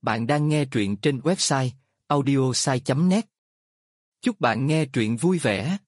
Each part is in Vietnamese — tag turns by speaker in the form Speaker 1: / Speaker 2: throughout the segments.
Speaker 1: Bạn đang nghe truyện trên website audiosai.net. Chúc bạn nghe truyện vui vẻ.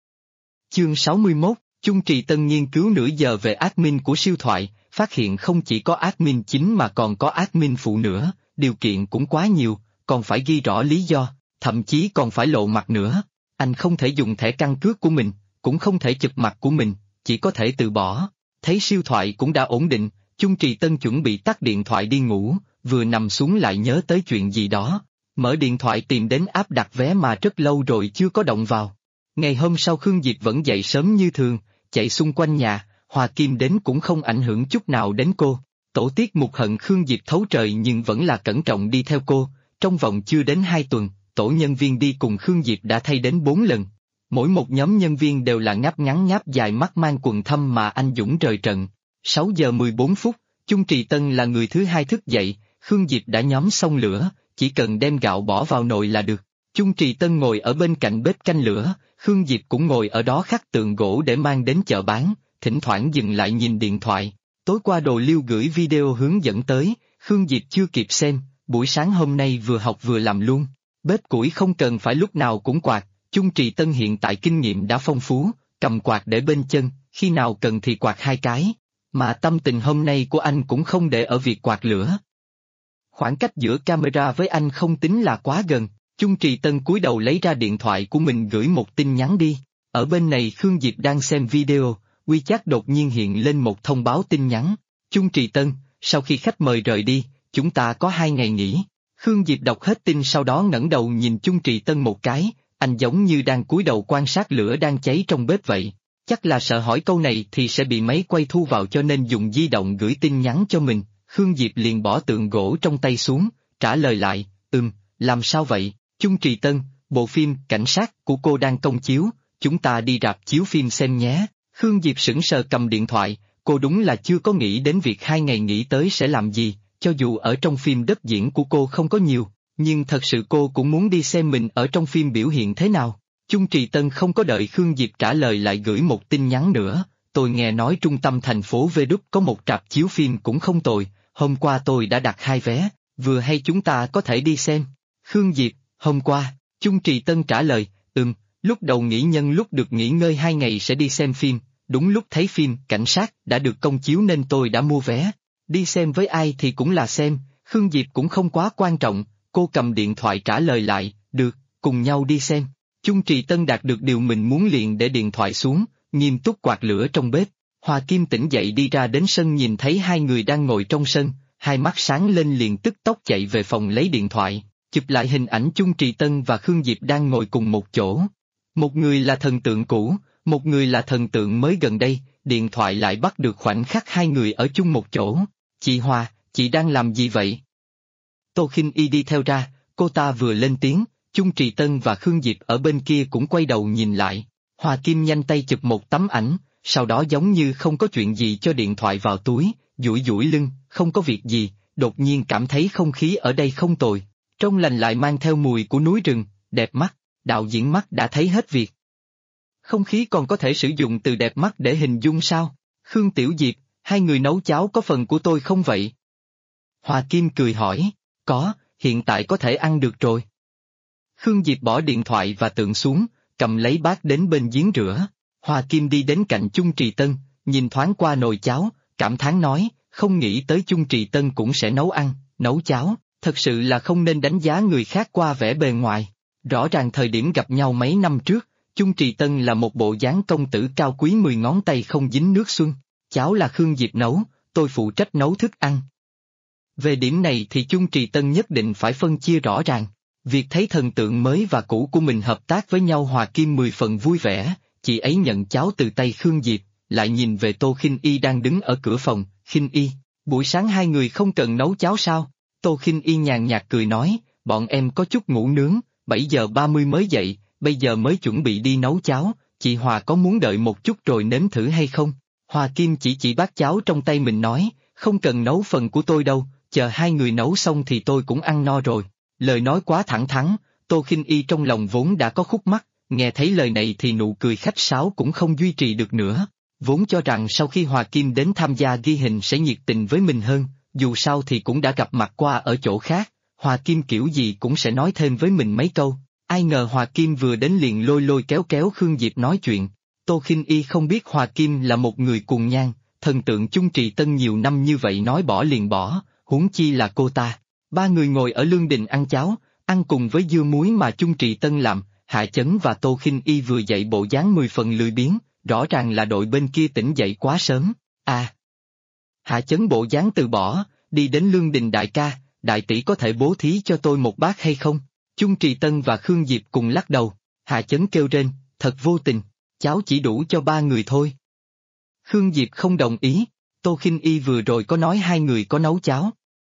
Speaker 1: Chương 61, Chung Trì Tân nghiên cứu nửa giờ về admin của siêu thoại, phát hiện không chỉ có admin chính mà còn có admin phụ nữa, điều kiện cũng quá nhiều, còn phải ghi rõ lý do, thậm chí còn phải lộ mặt nữa. Anh không thể dùng thẻ căn cước của mình, cũng không thể chụp mặt của mình, chỉ có thể từ bỏ. Thấy siêu thoại cũng đã ổn định, Chung Trì Tân chuẩn bị tắt điện thoại đi ngủ, vừa nằm xuống lại nhớ tới chuyện gì đó. Mở điện thoại tìm đến app đặt vé mà rất lâu rồi chưa có động vào. Ngày hôm sau Khương Diệp vẫn dậy sớm như thường, chạy xung quanh nhà, Hòa Kim đến cũng không ảnh hưởng chút nào đến cô. Tổ tiết mục hận Khương Diệp thấu trời nhưng vẫn là cẩn trọng đi theo cô, trong vòng chưa đến 2 tuần, tổ nhân viên đi cùng Khương Diệp đã thay đến 4 lần. Mỗi một nhóm nhân viên đều là ngáp ngắn ngáp dài mắt mang quần thâm mà anh dũng rời trận. 6 giờ 14 phút, Chung Trì Tân là người thứ hai thức dậy, Khương Diệp đã nhóm xong lửa, chỉ cần đem gạo bỏ vào nồi là được. Chung Trì Tân ngồi ở bên cạnh bếp canh lửa, Khương Diệp cũng ngồi ở đó khắc tượng gỗ để mang đến chợ bán, thỉnh thoảng dừng lại nhìn điện thoại. Tối qua Đồ Liêu gửi video hướng dẫn tới, Khương Diệp chưa kịp xem, buổi sáng hôm nay vừa học vừa làm luôn. Bếp củi không cần phải lúc nào cũng quạt, Chung Trì Tân hiện tại kinh nghiệm đã phong phú, cầm quạt để bên chân, khi nào cần thì quạt 2 cái. Mà tâm tình hôm nay của anh cũng không để ở việc quạt lửa. Khoảng cách giữa camera với anh không tính là quá gần, Chung Trì Tân cúi đầu lấy ra điện thoại của mình gửi một tin nhắn đi. Ở bên này Khương Diệp đang xem video, WeChat đột nhiên hiện lên một thông báo tin nhắn. Chung Trì Tân, sau khi khách mời rời đi, chúng ta có 2 ngày nghỉ. Khương Diệp đọc hết tin sau đó ngẩng đầu nhìn Chung Trì Tân một cái, anh giống như đang cúi đầu quan sát lửa đang cháy trong bếp vậy. Chắc là sợ hỏi câu này thì sẽ bị máy quay thu vào cho nên dùng di động gửi tin nhắn cho mình. Khương Diệp liền bỏ tượng gỗ trong tay xuống, trả lời lại, làm sao vậy? Chung Trì Tân, bộ phim Cảnh sát của cô đang công chiếu, chúng ta đi rạp chiếu phim xem nhé. Khương Diệp sững sờ cầm điện thoại, cô đúng là chưa có nghĩ đến việc 2 ngày nghỉ tới sẽ làm gì, cho dù ở trong phim đất diễn của cô không có nhiều, nhưng thật sự cô cũng muốn đi xem mình ở trong phim biểu hiện thế nào. Chung Trì Tân không có đợi Khương Diệp trả lời lại gửi một tin nhắn nữa, tôi nghe nói trung tâm thành phố Vê Đúc có một rạp chiếu phim cũng không tồi, hôm qua tôi đã đặt 2 vé, vừa hay chúng ta có thể đi xem. Khương Diệp, hôm qua, Chung Trì Tân trả lời, lúc đầu nghĩ nhân lúc được nghỉ ngơi 2 ngày sẽ đi xem phim, đúng lúc thấy phim Cảnh sát đã được công chiếu nên tôi đã mua vé. Đi xem với ai thì cũng là xem, Khương Diệp cũng không quá quan trọng, cô cầm điện thoại trả lời lại, được, cùng nhau đi xem. Chung Trì Tân đạt được điều mình muốn liền để điện thoại xuống, nghiêm túc quạt lửa trong bếp. Hòa Kim tỉnh dậy đi ra đến sân nhìn thấy 2 người đang ngồi trong sân, hai mắt sáng lên liền tức tốc chạy về phòng lấy điện thoại, chụp lại hình ảnh Chung Trì Tân và Khương Diệp đang ngồi cùng một chỗ. Một người là thần tượng cũ, một người là thần tượng mới gần đây, điện thoại lại bắt được khoảnh khắc 2 người ở chung một chỗ. Chị Hòa, chị đang làm gì vậy? Tô Khinh Y đi theo ra, cô ta vừa lên tiếng, Chung Trì Tân và Khương Diệp ở bên kia cũng quay đầu nhìn lại. Hòa Kim nhanh tay chụp một tấm ảnh, sau đó giống như không có chuyện gì cho điện thoại vào túi, duỗi duỗi lưng, không có việc gì, đột nhiên cảm thấy không khí ở đây không tồi, trong lành lại mang theo mùi của núi rừng, đẹp mắt, đạo diễn mắt đã thấy hết việc. Không khí còn có thể sử dụng từ đẹp mắt để hình dung sao? Khương Tiểu Diệp, 2 người nấu cháo có phần của tôi không vậy? Hòa Kim cười hỏi, có, hiện tại có thể ăn được rồi. Khương Diệp bỏ điện thoại và tượng xuống, cầm lấy bát đến bên giếng rửa. Hòa Kim đi đến cạnh Chung Trì Tân, nhìn thoáng qua nồi cháo, cảm thán nói, không nghĩ tới Chung Trì Tân cũng sẽ nấu ăn, nấu cháo, thật sự là không nên đánh giá người khác qua vẻ bề ngoài. Rõ ràng thời điểm gặp nhau mấy năm trước, Chung Trì Tân là một bộ dáng công tử cao quý 10 ngón tay không dính nước xuân, cháo là Khương Diệp nấu, tôi phụ trách nấu thức ăn. Về điểm này thì Chung Trì Tân nhất định phải phân chia rõ ràng. Việc thấy thần tượng mới và cũ của mình hợp tác với nhau Hòa Kim 10 phần vui vẻ, chị ấy nhận cháo từ tay Khương Diệp, lại nhìn về Tô Khinh Y đang đứng ở cửa phòng, Khinh Y, buổi sáng 2 người không cần nấu cháo sao? Tô Khinh Y nhàn nhạt cười nói, bọn em có chút ngủ nướng, 7 giờ 30 mới dậy, bây giờ mới chuẩn bị đi nấu cháo, chị Hòa có muốn đợi một chút rồi nếm thử hay không? Hòa Kim chỉ bát cháo trong tay mình nói, không cần nấu phần của tôi đâu, chờ 2 người nấu xong thì tôi cũng ăn no rồi. Lời nói quá thẳng thắn, Tô Khinh Y trong lòng vốn đã có khúc mắc, nghe thấy lời này thì nụ cười khách sáo cũng không duy trì được nữa. Vốn cho rằng sau khi Hòa Kim đến tham gia ghi hình sẽ nhiệt tình với mình hơn, dù sao thì cũng đã gặp mặt qua ở chỗ khác, Hòa Kim kiểu gì cũng sẽ nói thêm với mình mấy câu. Ai ngờ Hòa Kim vừa đến liền lôi lôi kéo kéo Khương Diệp nói chuyện. Tô Khinh Y không biết Hòa Kim là một người cuồng nhan, thần tượng Chung Trì Tân nhiều năm như vậy nói bỏ liền bỏ, huống chi là cô ta. Ba người ngồi ở Lương Đình ăn cháo, ăn cùng với dưa muối mà Chung Trì Tân làm, Hạ Chấn và Tô Khinh Y vừa dậy bộ dáng 10 phần lười biếng, rõ ràng là đội bên kia tỉnh dậy quá sớm. À! Hạ Chấn bộ dáng từ bỏ, đi đến Lương Đình đại ca, đại tỷ có thể bố thí cho tôi một bát hay không? Chung Trì Tân và Khương Diệp cùng lắc đầu, Hạ Chấn kêu rên, thật vô tình, cháu chỉ đủ cho 3 người thôi. Khương Diệp không đồng ý, Tô Khinh Y vừa rồi có nói 2 người có nấu cháo.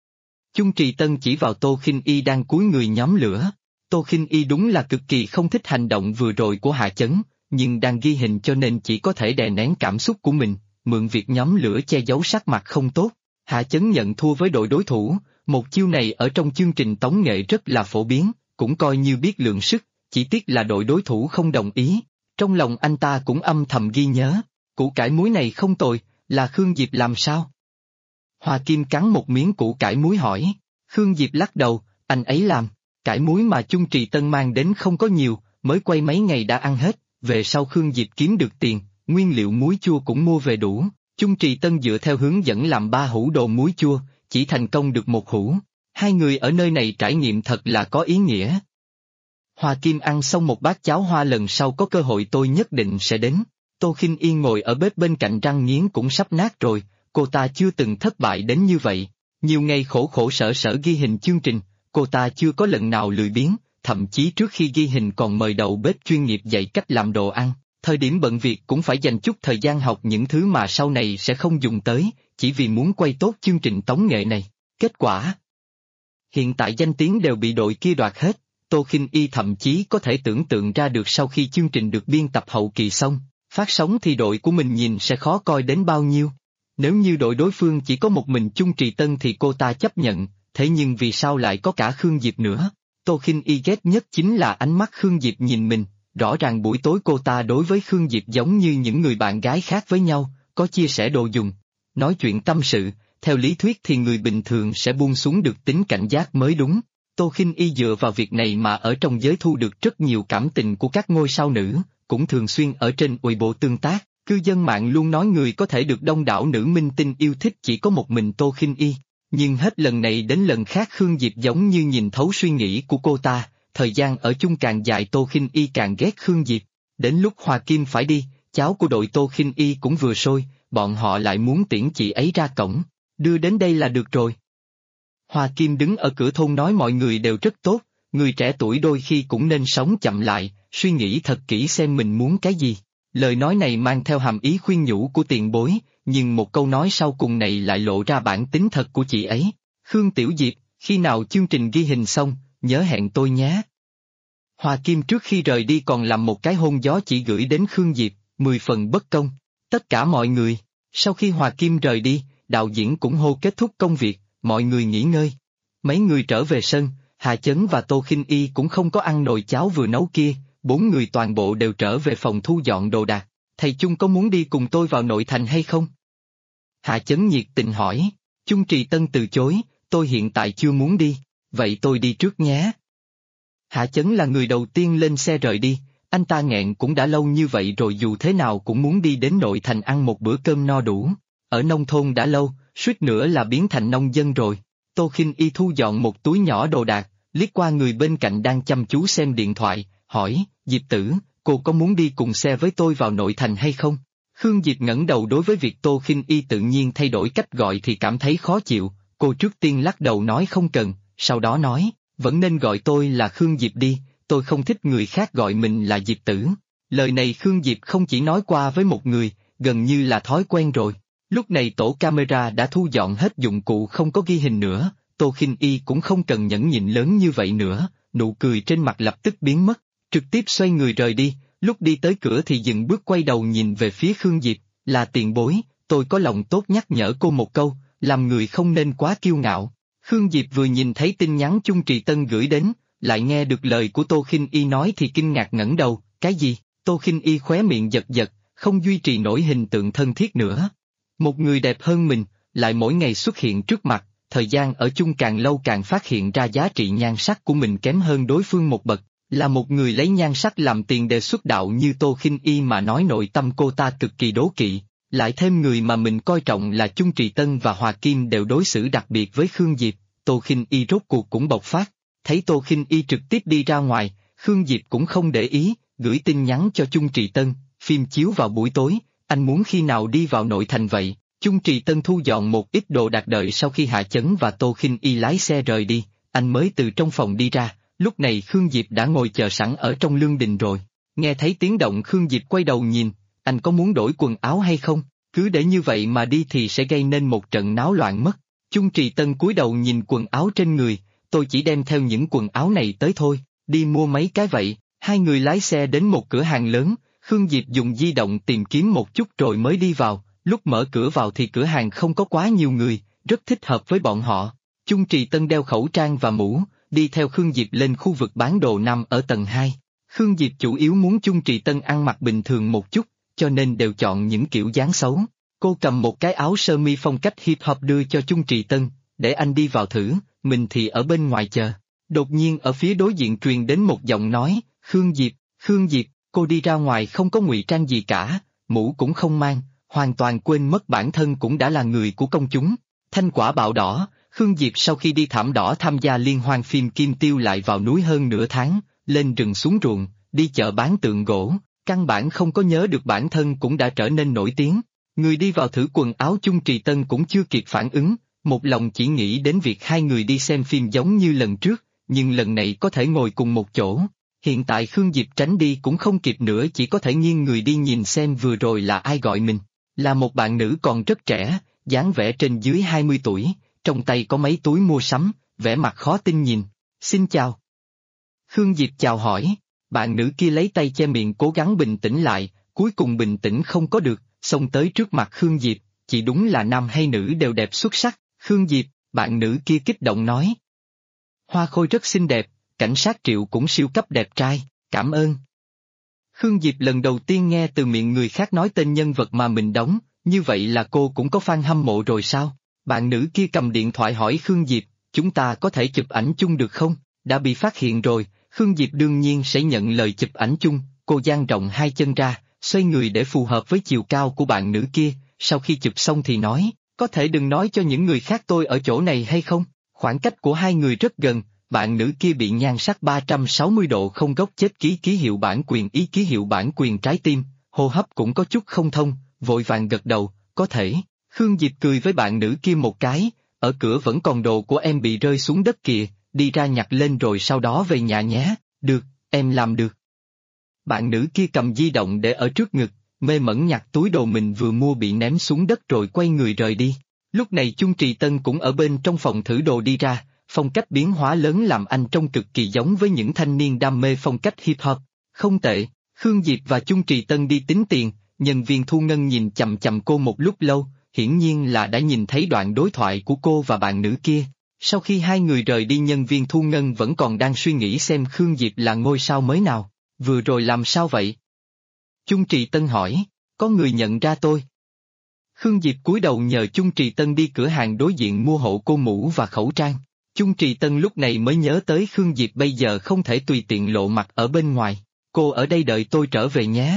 Speaker 1: Chung Trì Tân chỉ vào Tô Khinh Y đang cúi người nhóm lửa. Tô Khinh Y đúng là cực kỳ không thích hành động vừa rồi của Hạ Chấn, nhưng đang ghi hình cho nên chỉ có thể đè nén cảm xúc của mình, mượn việc nhóm lửa che giấu sắc mặt không tốt. Hạ Chấn nhận thua với đội đối thủ, một chiêu này ở trong chương trình tống nghệ rất là phổ biến, cũng coi như biết lượng sức, chỉ tiếc là đội đối thủ không đồng ý. Trong lòng anh ta cũng âm thầm ghi nhớ, củ cải muối này không tồi, là Khương Diệp làm sao? Hòa Kim cắn một miếng củ cải muối hỏi, Khương Diệp lắc đầu, anh ấy làm, cải muối mà Chung Trì Tân mang đến không có nhiều, mới quay mấy ngày đã ăn hết, về sau Khương Diệp kiếm được tiền, nguyên liệu muối chua cũng mua về đủ, Chung Trì Tân dựa theo hướng dẫn làm 3 hũ đồ muối chua, chỉ thành công được 1 hũ, 2 người ở nơi này trải nghiệm thật là có ý nghĩa. Hòa Kim ăn xong một bát cháo hoa lần sau có cơ hội tôi nhất định sẽ đến. Tô Khinh Yên ngồi ở bếp bên cạnh răng nghiến cũng sắp nát rồi, cô ta chưa từng thất bại đến như vậy. Nhiều ngày khổ khổ sở sở ghi hình chương trình, cô ta chưa có lần nào lười biếng, thậm chí trước khi ghi hình còn mời đầu bếp chuyên nghiệp dạy cách làm đồ ăn. Thời điểm bận việc cũng phải dành chút thời gian học những thứ mà sau này sẽ không dùng tới, chỉ vì muốn quay tốt chương trình tống nghệ này. Kết quả? Hiện tại danh tiếng đều bị đội kia đoạt hết. Tô Khinh Y thậm chí có thể tưởng tượng ra được sau khi chương trình được biên tập hậu kỳ xong, phát sóng thì đội của mình nhìn sẽ khó coi đến bao nhiêu. Nếu như đội đối phương chỉ có một mình Chung Trì Tân thì cô ta chấp nhận, thế nhưng vì sao lại có cả Khương Diệp nữa? Tô Khinh Y ghét nhất chính là ánh mắt Khương Diệp nhìn mình, rõ ràng buổi tối cô ta đối với Khương Diệp giống như những người bạn gái khác với nhau, có chia sẻ đồ dùng, nói chuyện tâm sự, theo lý thuyết thì người bình thường sẽ buông xuống được tính cảnh giác mới đúng. Tô Khinh Y dựa vào việc này mà ở trong giới thu được rất nhiều cảm tình của các ngôi sao nữ, cũng thường xuyên ở trên Weibo tương tác, cư dân mạng luôn nói người có thể được đông đảo nữ minh tinh yêu thích chỉ có một mình Tô Khinh Y, nhưng hết lần này đến lần khác Khương Diệp giống như nhìn thấu suy nghĩ của cô ta, thời gian ở chung càng dài Tô Khinh Y càng ghét Khương Diệp, đến lúc Hòa Kim phải đi, cháo của đội Tô Khinh Y cũng vừa sôi, bọn họ lại muốn tiễn chị ấy ra cổng, đưa đến đây là được rồi. Hòa Kim đứng ở cửa thôn nói mọi người đều rất tốt, người trẻ tuổi đôi khi cũng nên sống chậm lại, suy nghĩ thật kỹ xem mình muốn cái gì. Lời nói này mang theo hàm ý khuyên nhủ của tiền bối, nhưng một câu nói sau cùng này lại lộ ra bản tính thật của chị ấy. Khương Tiểu Diệp, khi nào chương trình ghi hình xong, nhớ hẹn tôi nhé. Hòa Kim trước khi rời đi còn làm một cái hôn gió chỉ gửi đến Khương Diệp, 10 phần bất công. Tất cả mọi người, sau khi Hòa Kim rời đi, đạo diễn cũng hô kết thúc công việc. Mọi người nghỉ ngơi. Mấy người trở về sân, Hà Chấn và Tô Khinh Y cũng không có ăn nồi cháo vừa nấu kia, 4 người toàn bộ đều trở về phòng thu dọn đồ đạc. Thầy Chung có muốn đi cùng tôi vào nội thành hay không? Hà Chấn nhiệt tình hỏi. Chung Trì Tân từ chối, tôi hiện tại chưa muốn đi, vậy tôi đi trước nhé. Hà Chấn là người đầu tiên lên xe rời đi, anh ta nghẹn cũng đã lâu như vậy rồi dù thế nào cũng muốn đi đến nội thành ăn một bữa cơm no đủ. Ở nông thôn đã lâu, suýt nữa là biến thành nông dân rồi. Tô Khinh Y thu dọn một túi nhỏ đồ đạc, liếc qua người bên cạnh đang chăm chú xem điện thoại, hỏi, Diệp Tử, cô có muốn đi cùng xe với tôi vào nội thành hay không? Khương Diệp ngẩng đầu đối với việc Tô Khinh Y tự nhiên thay đổi cách gọi thì cảm thấy khó chịu, cô trước tiên lắc đầu nói không cần, sau đó nói, vẫn nên gọi tôi là Khương Diệp đi, tôi không thích người khác gọi mình là Diệp Tử. Lời này Khương Diệp không chỉ nói qua với một người, gần như là thói quen rồi. Lúc này tổ camera đã thu dọn hết dụng cụ không có ghi hình nữa, Tô Khinh Y cũng không cần nhẫn nhịn lớn như vậy nữa, nụ cười trên mặt lập tức biến mất, trực tiếp xoay người rời đi, lúc đi tới cửa thì dừng bước quay đầu nhìn về phía Khương Diệp, là tiền bối, tôi có lòng tốt nhắc nhở cô một câu, làm người không nên quá kiêu ngạo. Khương Diệp vừa nhìn thấy tin nhắn Chung Trì Tân gửi đến, lại nghe được lời của Tô Khinh Y nói thì kinh ngạc ngẩng đầu, cái gì? Tô Khinh Y khóe miệng giật giật, không duy trì nổi hình tượng thân thiết nữa. Một người đẹp hơn mình, lại mỗi ngày xuất hiện trước mặt, thời gian ở chung càng lâu càng phát hiện ra giá trị nhan sắc của mình kém hơn đối phương một bậc. Là một người lấy nhan sắc làm tiền đề xuất đạo như Tô Khinh Y mà nói nội tâm cô ta cực kỳ đố kỵ, lại thêm người mà mình coi trọng là Chung Trì Tân và Hòa Kim đều đối xử đặc biệt với Khương Diệp, Tô Khinh Y rốt cuộc cũng bộc phát. Thấy Tô Khinh Y trực tiếp đi ra ngoài, Khương Diệp cũng không để ý, gửi tin nhắn cho Chung Trì Tân, phim chiếu vào buổi tối, anh muốn khi nào đi vào nội thành vậy? Chung Trì Tân thu dọn một ít đồ đạc đợi sau khi Hạ Chấn và Tô Khinh Y lái xe rời đi, anh mới từ trong phòng đi ra, lúc này Khương Diệp đã ngồi chờ sẵn ở trong lương đình rồi. Nghe thấy tiếng động Khương Diệp quay đầu nhìn, anh có muốn đổi quần áo hay không? Cứ để như vậy mà đi thì sẽ gây nên một trận náo loạn mất. Chung Trì Tân cúi đầu nhìn quần áo trên người, tôi chỉ đem theo những quần áo này tới thôi, đi mua mấy cái vậy. Hai người lái xe đến một cửa hàng lớn, Khương Diệp dùng di động tìm kiếm một chút rồi mới đi vào, lúc mở cửa vào thì cửa hàng không có quá nhiều người, rất thích hợp với bọn họ. Chung Trì Tân đeo khẩu trang và mũ, đi theo Khương Diệp lên khu vực bán đồ nằm ở tầng 2. Khương Diệp chủ yếu muốn Chung Trì Tân ăn mặc bình thường một chút, cho nên đều chọn những kiểu dáng xấu. Cô cầm một cái áo sơ mi phong cách hip hop đưa cho Chung Trì Tân, để anh đi vào thử, mình thì ở bên ngoài chờ. Đột nhiên ở phía đối diện truyền đến một giọng nói, Khương Diệp, cô đi ra ngoài không có ngụy trang gì cả, mũ cũng không mang, hoàn toàn quên mất bản thân cũng đã là người của công chúng. Thanh quả bạo đỏ, Khương Diệp sau khi đi thảm đỏ tham gia liên hoan phim Kim Tiêu lại vào núi hơn nửa tháng, lên rừng xuống ruộng, đi chợ bán tượng gỗ, căn bản không có nhớ được bản thân cũng đã trở nên nổi tiếng. Người đi vào thử quần áo Chung Trì Tân cũng chưa kịp phản ứng, một lòng chỉ nghĩ đến việc hai người đi xem phim giống như lần trước, nhưng lần này có thể ngồi cùng một chỗ. Hiện tại Khương Diệp tránh đi cũng không kịp nữa, chỉ có thể nghiêng người đi nhìn xem vừa rồi là ai gọi mình. Là một bạn nữ còn rất trẻ, dáng vẻ trên dưới 20 tuổi, trong tay có mấy túi mua sắm, vẻ mặt khó tin nhìn. Xin chào. Khương Diệp chào hỏi, bạn nữ kia lấy tay che miệng cố gắng bình tĩnh lại, cuối cùng bình tĩnh không có được, xông tới trước mặt Khương Diệp, chỉ đúng là nam hay nữ đều đẹp xuất sắc. Khương Diệp, bạn nữ kia kích động nói. Hoa Khôi rất xinh đẹp, cảnh sát Triệu cũng siêu cấp đẹp trai, cảm ơn. Khương Diệp lần đầu tiên nghe từ miệng người khác nói tên nhân vật mà mình đóng, như vậy là cô cũng có fan hâm mộ rồi sao? Bạn nữ kia cầm điện thoại hỏi Khương Diệp, chúng ta có thể chụp ảnh chung được không? Đã bị phát hiện rồi, Khương Diệp đương nhiên sẽ nhận lời chụp ảnh chung, cô dang rộng hai chân ra, xoay người để phù hợp với chiều cao của bạn nữ kia, sau khi chụp xong thì nói, có thể đừng nói cho những người khác tôi ở chỗ này hay không? Khoảng cách của hai người rất gần, bạn nữ kia bị nhan sắc 360 độ không góc chết ký ký hiệu bản quyền ý ký hiệu bản quyền trái tim, hô hấp cũng có chút không thông, vội vàng gật đầu, có thể. Khương Diệp cười với bạn nữ kia một cái, ở cửa vẫn còn đồ của em bị rơi xuống đất kìa, đi ra nhặt lên rồi sau đó về nhà nhé, được, em làm được. Bạn nữ kia cầm di động để ở trước ngực, mê mẩn nhặt túi đồ mình vừa mua bị ném xuống đất rồi quay người rời đi. Lúc này Chung Trì Tân cũng ở bên trong phòng thử đồ đi ra, phong cách biến hóa lớn làm anh trông cực kỳ giống với những thanh niên đam mê phong cách hip hop. Không tệ, Khương Diệp và Chung Trì Tân đi tính tiền, nhân viên thu ngân nhìn chằm chằm cô một lúc lâu, hiển nhiên là đã nhìn thấy đoạn đối thoại của cô và bạn nữ kia. Sau khi hai người rời đi nhân viên thu ngân vẫn còn đang suy nghĩ xem Khương Diệp là ngôi sao mới nào, vừa rồi làm sao vậy? Chung Trì Tân hỏi, có người nhận ra tôi. Khương Diệp cúi đầu nhờ Chung Trì Tân đi cửa hàng đối diện mua hộ cô mũ và khẩu trang. Chung Trì Tân lúc này mới nhớ tới Khương Diệp bây giờ không thể tùy tiện lộ mặt ở bên ngoài, cô ở đây đợi tôi trở về nhé.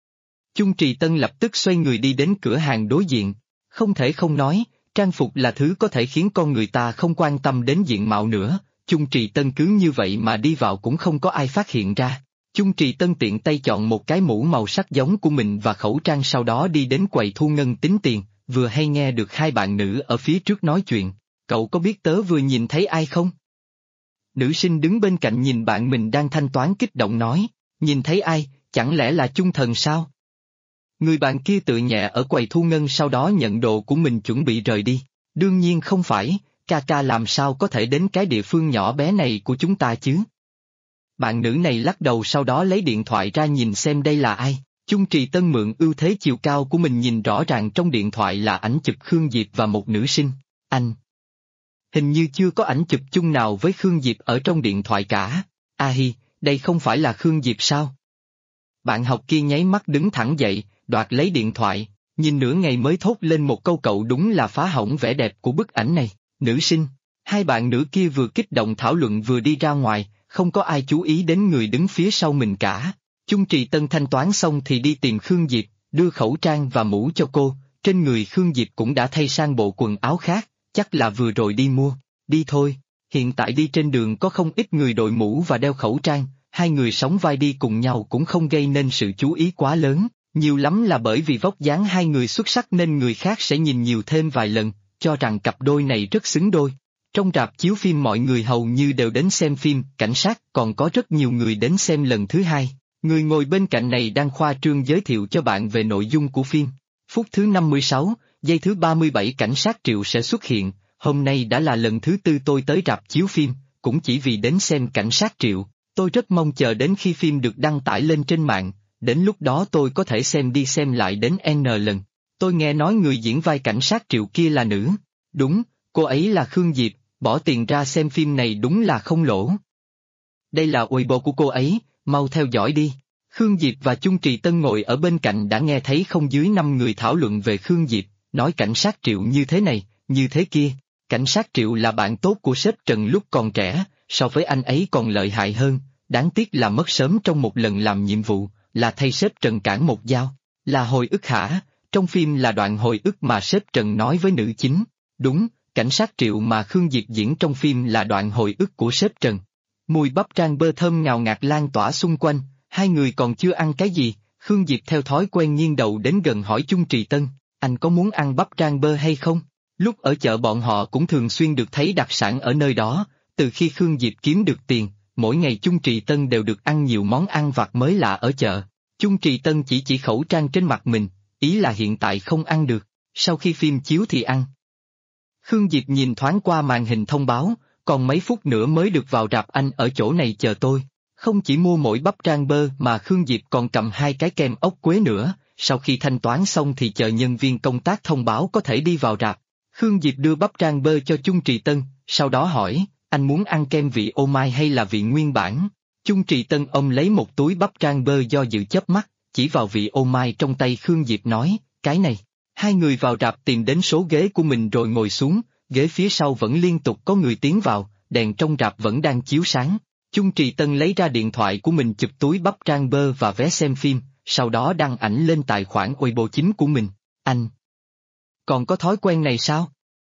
Speaker 1: Chung Trì Tân lập tức xoay người đi đến cửa hàng đối diện, không thể không nói, trang phục là thứ có thể khiến con người ta không quan tâm đến diện mạo nữa, Chung Trì Tân cứ như vậy mà đi vào cũng không có ai phát hiện ra. Chung Trì Tân tiện tay chọn một cái mũ màu sắc giống của mình và khẩu trang sau đó đi đến quầy thu ngân tính tiền, vừa hay nghe được hai bạn nữ ở phía trước nói chuyện, cậu có biết tớ vừa nhìn thấy ai không? Nữ sinh đứng bên cạnh nhìn bạn mình đang thanh toán kích động nói, nhìn thấy ai, chẳng lẽ là Chung Thần sao? Người bạn kia tự nhẹ ở quầy thu ngân sau đó nhận đồ của mình chuẩn bị rời đi, đương nhiên không phải, ca ca làm sao có thể đến cái địa phương nhỏ bé này của chúng ta chứ? Bạn nữ này lắc đầu sau đó lấy điện thoại ra nhìn xem đây là ai. Chung Trì Tân mượn ưu thế chiều cao của mình nhìn rõ ràng trong điện thoại là ảnh chụp Khương Diệp và một nữ sinh. Anh hình như chưa có ảnh chụp chung nào với Khương Diệp ở trong điện thoại cả. A hi, đây không phải là Khương Diệp sao? Bạn học kia nháy mắt đứng thẳng dậy, đoạt lấy điện thoại, nhìn nửa ngày mới thốt lên một câu cậu đúng là phá hỏng vẻ đẹp của bức ảnh này. Nữ sinh, hai bạn nữ kia vừa kích động thảo luận vừa đi ra ngoài, không có ai chú ý đến người đứng phía sau mình cả. Chung Trì Tân thanh toán xong thì đi tìm Khương Diệp, đưa khẩu trang và mũ cho cô, trên người Khương Diệp cũng đã thay sang bộ quần áo khác, chắc là vừa rồi đi mua. Đi thôi, hiện tại đi trên đường có không ít người đội mũ và đeo khẩu trang, hai người sóng vai đi cùng nhau cũng không gây nên sự chú ý quá lớn, nhiều lắm là bởi vì vóc dáng hai người xuất sắc nên người khác sẽ nhìn nhiều thêm vài lần, cho rằng cặp đôi này rất xứng đôi. Trong rạp chiếu phim mọi người hầu như đều đến xem phim, cảnh sát còn có rất nhiều người đến xem lần thứ hai. Người ngồi bên cạnh này đang khoa trương giới thiệu cho bạn về nội dung của phim. Phút thứ 56, giây thứ 37 cảnh sát Triệu sẽ xuất hiện, hôm nay đã là lần thứ tư tôi tới rạp chiếu phim, cũng chỉ vì đến xem cảnh sát Triệu. Tôi rất mong chờ đến khi phim được đăng tải lên trên mạng, đến lúc đó tôi có thể xem đi xem lại đến N lần. Tôi nghe nói người diễn vai cảnh sát Triệu kia là nữ. Đúng, cô ấy là Khương Diệp, bỏ tiền ra xem phim này đúng là không lỗ. Đây là Weibo của cô ấy, mau theo dõi đi. Khương Diệp và Chung Trì Tân ngồi ở bên cạnh đã nghe thấy không dưới 5 người thảo luận về Khương Diệp, nói cảnh sát Triệu như thế này, như thế kia. Cảnh sát Triệu là bạn tốt của sếp Trần lúc còn trẻ, so với anh ấy còn lợi hại hơn, đáng tiếc là mất sớm trong một lần làm nhiệm vụ, là thay sếp Trần cản một dao. Là hồi ức hả? Trong phim là đoạn hồi ức mà sếp Trần nói với nữ chính. Đúng, cảnh sát Triệu mà Khương Diệp diễn trong phim là đoạn hồi ức của sếp Trần. Mùi bắp rang bơ thơm ngào ngạt lan tỏa xung quanh, hai người còn chưa ăn cái gì, Khương Diệp theo thói quen nghiêng đầu đến gần hỏi Chung Trì Tân, anh có muốn ăn bắp rang bơ hay không? Lúc ở chợ bọn họ cũng thường xuyên được thấy đặc sản ở nơi đó, từ khi Khương Diệp kiếm được tiền, mỗi ngày Chung Trì Tân đều được ăn nhiều món ăn vặt mới lạ ở chợ. Chung Trì Tân chỉ khẩu trang trên mặt mình, ý là hiện tại không ăn được, sau khi phim chiếu thì ăn. Khương Diệp nhìn thoáng qua màn hình thông báo, còn mấy phút nữa mới được vào rạp, anh ở chỗ này chờ tôi. Không chỉ mua mỗi bắp rang bơ mà Khương Diệp còn cầm 2 cái kem ốc quế nữa, sau khi thanh toán xong thì chờ nhân viên công tác thông báo có thể đi vào rạp. Khương Diệp đưa bắp rang bơ cho Chung Trì Tân, sau đó hỏi, anh muốn ăn kem vị ô mai hay là vị nguyên bản? Chung Trì Tân ông lấy một túi bắp rang bơ do dự chớp mắt, chỉ vào vị ô mai trong tay Khương Diệp nói, cái này. Hai người vào rạp tìm đến số ghế của mình rồi ngồi xuống, ghế phía sau vẫn liên tục có người tiến vào, đèn trong rạp vẫn đang chiếu sáng. Chung Trì Tân lấy ra điện thoại của mình chụp túi bắp rang bơ và vé xem phim, sau đó đăng ảnh lên tài khoản Weibo chính của mình. Anh còn có thói quen này sao?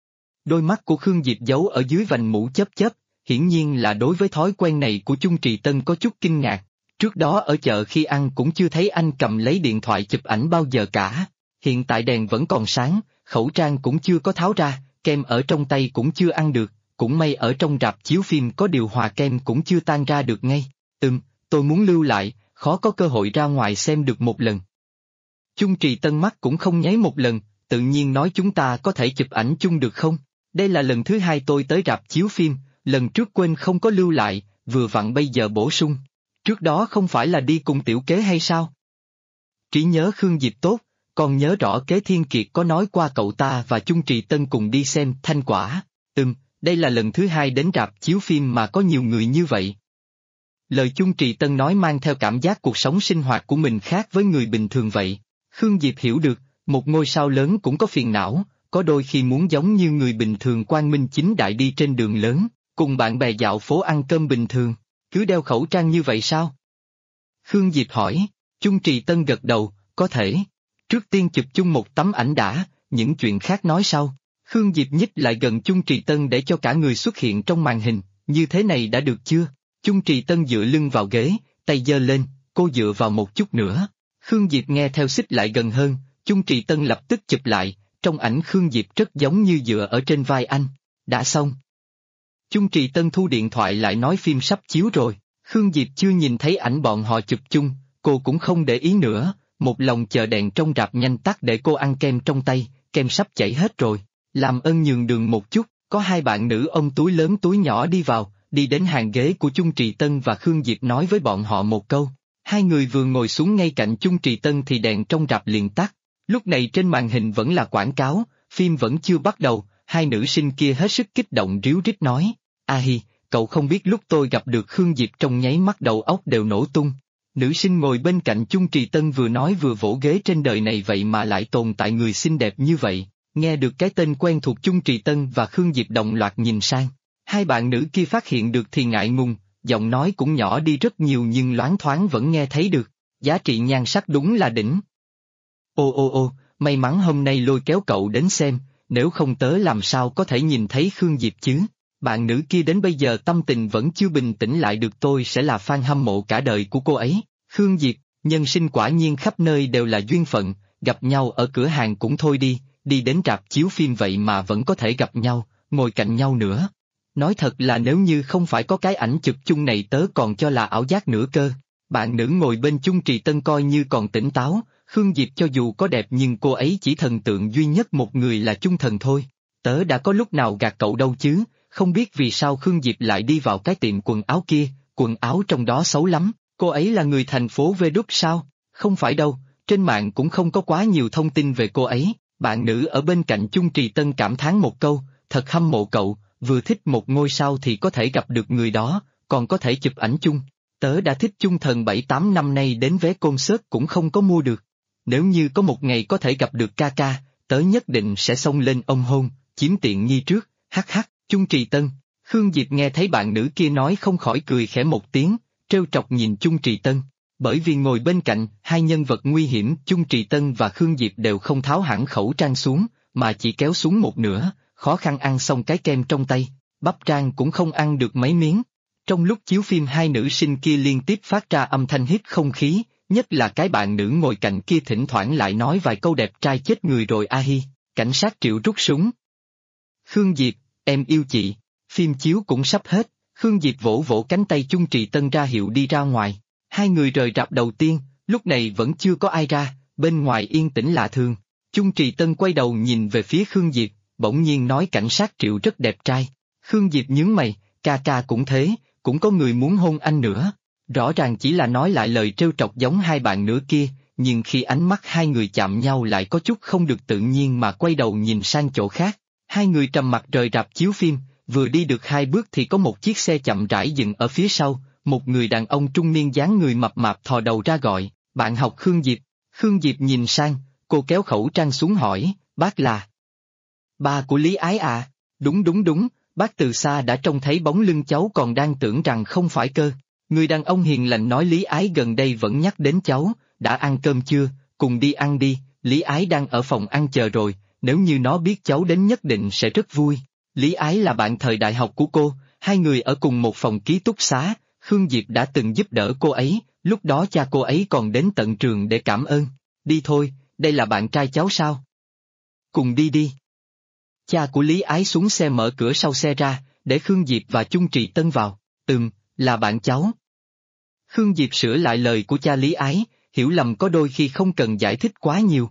Speaker 1: Đôi mắt của Khương Diệp giấu ở dưới vành mũ chớp chớp, hiển nhiên là đối với thói quen này của Chung Trì Tân có chút kinh ngạc. Trước đó ở chợ khi ăn cũng chưa thấy anh cầm lấy điện thoại chụp ảnh bao giờ cả. Hiện tại đèn vẫn còn sáng, khẩu trang cũng chưa có tháo ra, kem ở trong tay cũng chưa ăn được, cũng may ở trong rạp chiếu phim có điều hòa kem cũng chưa tan ra được ngay. Tôi muốn lưu lại, khó có cơ hội ra ngoài xem được một lần. Chung Trì Tân mắt cũng không nháy một lần, tự nhiên nói chúng ta có thể chụp ảnh chung được không? Đây là lần thứ 2 tôi tới rạp chiếu phim, lần trước quên không có lưu lại, vừa vặn bây giờ bổ sung. Trước đó không phải là đi cùng tiểu kế hay sao? Trí nhớ Khương Diệp tốt, còn nhớ rõ Kế Thiên Kiệt có nói qua cậu ta và Chung Trì Tân cùng đi xem Thanh Quả. Đây là lần thứ 2 đến rạp chiếu phim mà có nhiều người như vậy. Lời Chung Trì Tân nói mang theo cảm giác cuộc sống sinh hoạt của mình khác với người bình thường vậy. Khương Diệp hiểu được, một ngôi sao lớn cũng có phiền não, có đôi khi muốn giống như người bình thường quang minh chính đại đi trên đường lớn, cùng bạn bè dạo phố ăn cơm bình thường, cứ đeo khẩu trang như vậy sao? Khương Diệp hỏi, Chung Trì Tân gật đầu, có thể. Trước tiên chụp chung một tấm ảnh đã, những chuyện khác nói sau. Khương Diệp nhích lại gần Chung Trì Tân để cho cả người xuất hiện trong màn hình, như thế này đã được chưa? Chung Trì Tân dựa lưng vào ghế, tay giơ lên, cô dựa vào một chút nữa. Khương Diệp nghe theo xích lại gần hơn, Chung Trì Tân lập tức chụp lại, trong ảnh Khương Diệp rất giống như dựa ở trên vai anh. Đã xong. Chung Trì Tân thu điện thoại lại nói phim sắp chiếu rồi, Khương Diệp chưa nhìn thấy ảnh bọn họ chụp chung, cô cũng không để ý nữa, một lòng chờ đèn trong rạp nhanh tắt để cô ăn kem trong tay, kem sắp chảy hết rồi. Làm ơn nhường đường một chút, có 2 bạn nữ ôm túi lớn túi nhỏ đi vào, đi đến hàng ghế của Chung Trì Tân và Khương Diệp nói với bọn họ một câu. Hai người vừa ngồi xuống ngay cạnh Chung Trì Tân thì đèn trong rạp liền tắt. Lúc này trên màn hình vẫn là quảng cáo, phim vẫn chưa bắt đầu, 2 nữ sinh kia hết sức kích động ríu rít nói. A hi, cậu không biết lúc tôi gặp được Khương Diệp trong nháy mắt đầu óc đều nổ tung. Nữ sinh ngồi bên cạnh Chung Trì Tân vừa nói vừa vỗ ghế, trên đời này vậy mà lại tồn tại người xinh đẹp như vậy. Nghe được cái tên quen thuộc Chung Trì Tân và Khương Diệp đồng loạt nhìn sang. Hai bạn nữ kia phát hiện được thì ngại ngùng, giọng nói cũng nhỏ đi rất nhiều nhưng loáng thoáng vẫn nghe thấy được. Giá trị nhan sắc đúng là đỉnh. Ô, may mắn hôm nay lôi kéo cậu đến xem, nếu không tớ làm sao có thể nhìn thấy Khương Diệp chứ. Bạn nữ kia đến bây giờ tâm tình vẫn chưa bình tĩnh lại được, tôi sẽ là fan hâm mộ cả đời của cô ấy. Khương Diệp, nhân sinh quả nhiên khắp nơi đều là duyên phận, gặp nhau ở cửa hàng cũng thôi đi đến rạp chiếu phim vậy mà vẫn có thể gặp nhau, ngồi cạnh nhau nữa. Nói thật là nếu như không phải có cái ảnh chụp chung này tớ còn cho là ảo giác nữa cơ. Bạn nữ ngồi bên Chung Trì Tân coi như còn tỉnh táo, Khương Diệp cho dù có đẹp nhưng cô ấy chỉ thần tượng duy nhất một người là Chung Thần thôi. Tớ đã có lúc nào gạt cậu đâu chứ, không biết vì sao Khương Diệp lại đi vào cái tiệm quần áo kia, quần áo trong đó xấu lắm, cô ấy là người thành phố Vê Đúc sao? Không phải đâu, trên mạng cũng không có quá nhiều thông tin về cô ấy. Bạn nữ ở bên cạnh Chung Trì Tân cảm thán một câu, thật hâm mộ cậu, vừa thích một ngôi sao thì có thể gặp được người đó, còn có thể chụp ảnh chung. Tớ đã thích Chung Thần 7-8 năm nay đến vé concert cũng không có mua được. Nếu như có một ngày có thể gặp được ca ca, tớ nhất định sẽ xông lên ôm hôn, chiếm tiện nghi trước, hắc. Chung Trì Tân. Khương Diệp nghe thấy bạn nữ kia nói không khỏi cười khẽ một tiếng, trêu trọc nhìn Chung Trì Tân. Bởi vì ngồi bên cạnh hai nhân vật nguy hiểm, Chung Trì Tân và Khương Diệp đều không tháo hẳn khẩu trang xuống, mà chỉ kéo xuống một nửa, khó khăn ăn xong cái kem trong tay, bắp rang cũng không ăn được mấy miếng. Trong lúc chiếu phim hai nữ sinh kia liên tiếp phát ra âm thanh hít không khí, nhất là cái bạn nữ ngồi cạnh kia thỉnh thoảng lại nói vài câu đẹp trai chết người rồi a hi. Cảnh sát Triệu rút súng. Khương Diệp, em yêu chị. Phim chiếu cũng sắp hết, Khương Diệp vỗ vỗ cánh tay Chung Trì Tân ra hiệu đi ra ngoài. Hai người rời rạp đầu tiên, lúc này vẫn chưa có ai ra, bên ngoài yên tĩnh lạ thường. Chung Trì Tân quay đầu nhìn về phía Khương Diệp, bỗng nhiên nói cảnh sát Triệu rất đẹp trai. Khương Diệp nhướng mày, ca cũng thế, cũng có người muốn hôn anh nữa. Rõ ràng chỉ là nói lại lời trêu trọc giống hai bạn nữa kia, nhưng khi ánh mắt hai người chạm nhau lại có chút không được tự nhiên mà quay đầu nhìn sang chỗ khác. Hai người trầm mặc rời rạp chiếu phim, vừa đi được hai bước thì có một chiếc xe chậm rãi dừng ở phía sau, một người đàn ông trung niên dáng người mập mạp thò đầu ra gọi, bạn học Khương Diệp. Khương Diệp nhìn sang, cô kéo khẩu trang xuống hỏi, bác là ba của Lý Ái à? Đúng, bác từ xa đã trông thấy bóng lưng cháu còn đang tưởng rằng không phải cơ. Người đàn ông hiền lành nói Lý Ái gần đây vẫn nhắc đến cháu, đã ăn cơm chưa, cùng đi ăn đi, Lý Ái đang ở phòng ăn chờ rồi, nếu như nó biết cháu đến nhất định sẽ rất vui. Lý Ái là bạn thời đại học của cô, hai người ở cùng một phòng ký túc xá, Khương Diệp đã từng giúp đỡ cô ấy, lúc đó cha cô ấy còn đến tận trường để cảm ơn. Đi thôi, đây là bạn trai cháu sao? Cùng đi. Cha của Lý Ái xuống xe mở cửa sau xe ra, để Khương Diệp và Chung Trì Tân vào. Là bạn cháu. Khương Diệp sửa lại lời của cha Lý Ái, hiểu lầm có đôi khi không cần giải thích quá nhiều.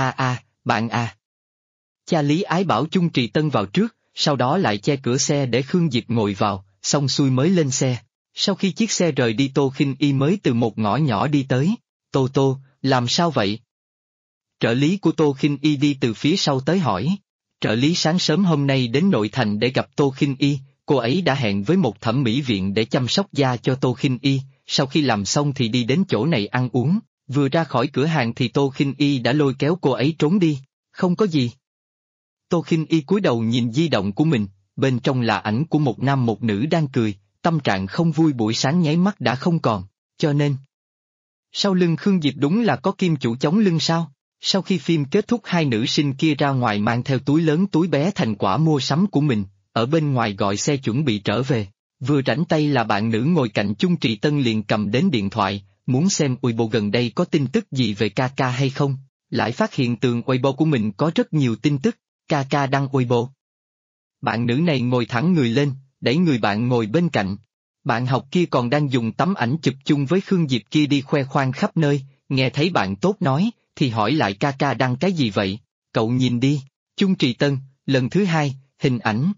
Speaker 1: Bạn à. Cha Lý Ái bảo Chung Trì Tân vào trước, sau đó lại che cửa xe để Khương Diệp ngồi vào, xong xuôi mới lên xe. Sau khi chiếc xe rời đi Tô Khinh Y mới từ một ngõ nhỏ đi tới. Tô, làm sao vậy? Trợ lý của Tô Khinh Y đi từ phía sau tới hỏi. Trợ lý sáng sớm hôm nay đến nội thành để gặp Tô Khinh Y, cô ấy đã hẹn với một thẩm mỹ viện để chăm sóc da cho Tô Khinh Y, sau khi làm xong thì đi đến chỗ này ăn uống, vừa ra khỏi cửa hàng thì Tô Khinh Y đã lôi kéo cô ấy trốn đi. Không có gì. Tô Khinh Y cúi đầu nhìn di động của mình, bên trong là ảnh của một nam một nữ đang cười, tâm trạng không vui buổi sáng nháy mắt đã không còn, cho nên. Sau lưng Khương Diệp đúng là có kim chủ chống lưng sao? Sau khi phim kết thúc hai nữ sinh kia ra ngoài mang theo túi lớn túi bé thành quả mua sắm của mình, ở bên ngoài gọi xe chuẩn bị trở về. Vừa rảnh tay là bạn nữ ngồi cạnh Chung Trì Tân liền cầm đến điện thoại, muốn xem Weibo gần đây có tin tức gì về ca hay không, lại phát hiện tường Weibo của mình có rất nhiều tin tức, ca đăng Weibo. Bạn nữ này ngồi thẳng người lên, đẩy người bạn ngồi bên cạnh. Bạn học kia còn đang dùng tấm ảnh chụp chung với Khương Diệp kia đi khoe khoang khắp nơi, nghe thấy bạn tốt nói, thì hỏi lại ca đăng cái gì vậy, cậu nhìn đi, Chung Trì Tân, lần thứ hai, hình ảnh.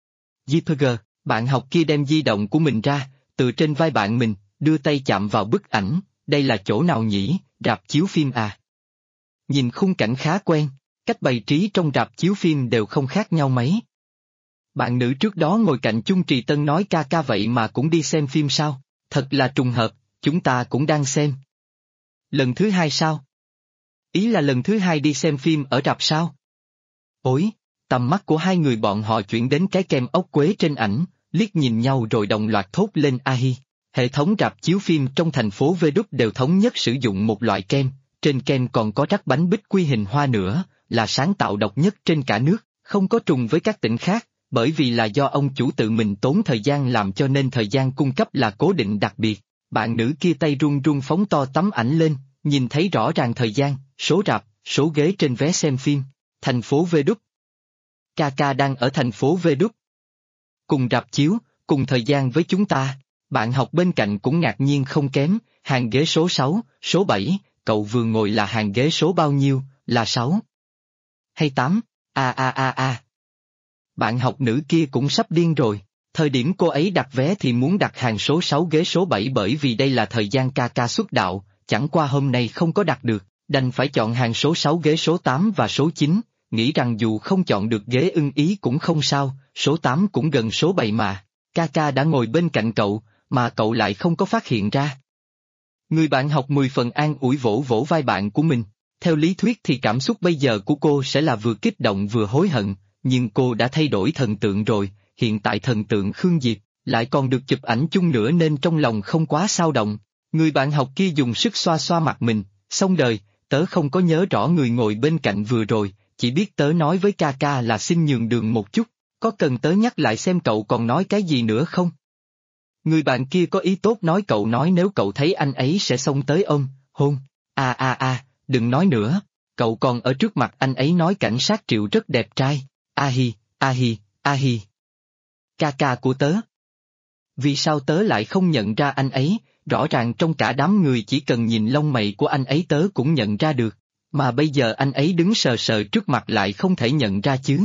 Speaker 1: JPG, bạn học kia đem di động của mình ra, từ trên vai bạn mình, đưa tay chạm vào bức ảnh, đây là chỗ nào nhỉ, rạp chiếu phim à? Nhìn khung cảnh khá quen, cách bày trí trong rạp chiếu phim đều không khác nhau mấy. Bạn nữ trước đó ngồi cạnh Chung Trì Tân nói ca vậy mà cũng đi xem phim sao, thật là trùng hợp, chúng ta cũng đang xem. Lần thứ hai sao? Ý là lần thứ hai đi xem phim ở rạp sao? Ối, tầm mắt của hai người bọn họ chuyển đến cái kem ốc quế trên ảnh, liếc nhìn nhau rồi đồng loạt thốt lên a hi. Hệ thống rạp chiếu phim trong thành phố V đúc đều thống nhất sử dụng một loại kem, trên kem còn có rắc bánh bích quy hình hoa nữa, là sáng tạo độc nhất trên cả nước, không có trùng với các tỉnh khác, bởi vì là do ông chủ tự mình tốn thời gian làm cho nên thời gian cung cấp là cố định đặc biệt. Bạn nữ kia tay run run phóng to tấm ảnh lên, nhìn thấy rõ ràng thời gian, số rạp, số ghế trên vé xem phim. Thành phố V đúc. Kaka đang ở thành phố V đúc. Cùng rạp chiếu, cùng thời gian với chúng ta. Bạn học bên cạnh cũng ngạc nhiên không kém, hàng ghế số 6, số 7, cậu vừa ngồi là hàng ghế số bao nhiêu, là 6 hay 8, Bạn học nữ kia cũng sắp điên rồi, thời điểm cô ấy đặt vé thì muốn đặt hàng số 6 ghế số 7 bởi vì đây là thời gian Kaka xuất đạo, chẳng qua hôm nay không có đặt được, đành phải chọn hàng số 6 ghế số 8 và số 9, nghĩ rằng dù không chọn được ghế ưng ý cũng không sao, số 8 cũng gần số 7 mà. Kaka đã ngồi bên cạnh cậu, mà cậu lại không có phát hiện ra. Người bạn học 10 phần an ủi vỗ vỗ vai bạn của mình. Theo lý thuyết thì cảm xúc bây giờ của cô sẽ là vừa kích động vừa hối hận, nhưng cô đã thay đổi thần tượng rồi, hiện tại thần tượng Khương Diệp, lại còn được chụp ảnh chung nữa nên trong lòng không quá xao động. Người bạn học kia dùng sức xoa xoa mặt mình, xong đời, tớ không có nhớ rõ người ngồi bên cạnh vừa rồi, chỉ biết tớ nói với Kaka là xin nhường đường một chút, có cần tớ nhắc lại xem cậu còn nói cái gì nữa không? Người bạn kia có ý tốt nói cậu nói nếu cậu thấy anh ấy sẽ xông tới ôm, hôn, đừng nói nữa, cậu còn ở trước mặt anh ấy nói cảnh sát Triệu rất đẹp trai, a hi. Kaka của tớ. Vì sao tớ lại không nhận ra anh ấy, rõ ràng trong cả đám người chỉ cần nhìn lông mày của anh ấy tớ cũng nhận ra được, mà bây giờ anh ấy đứng sờ sờ trước mặt lại không thể nhận ra chứ.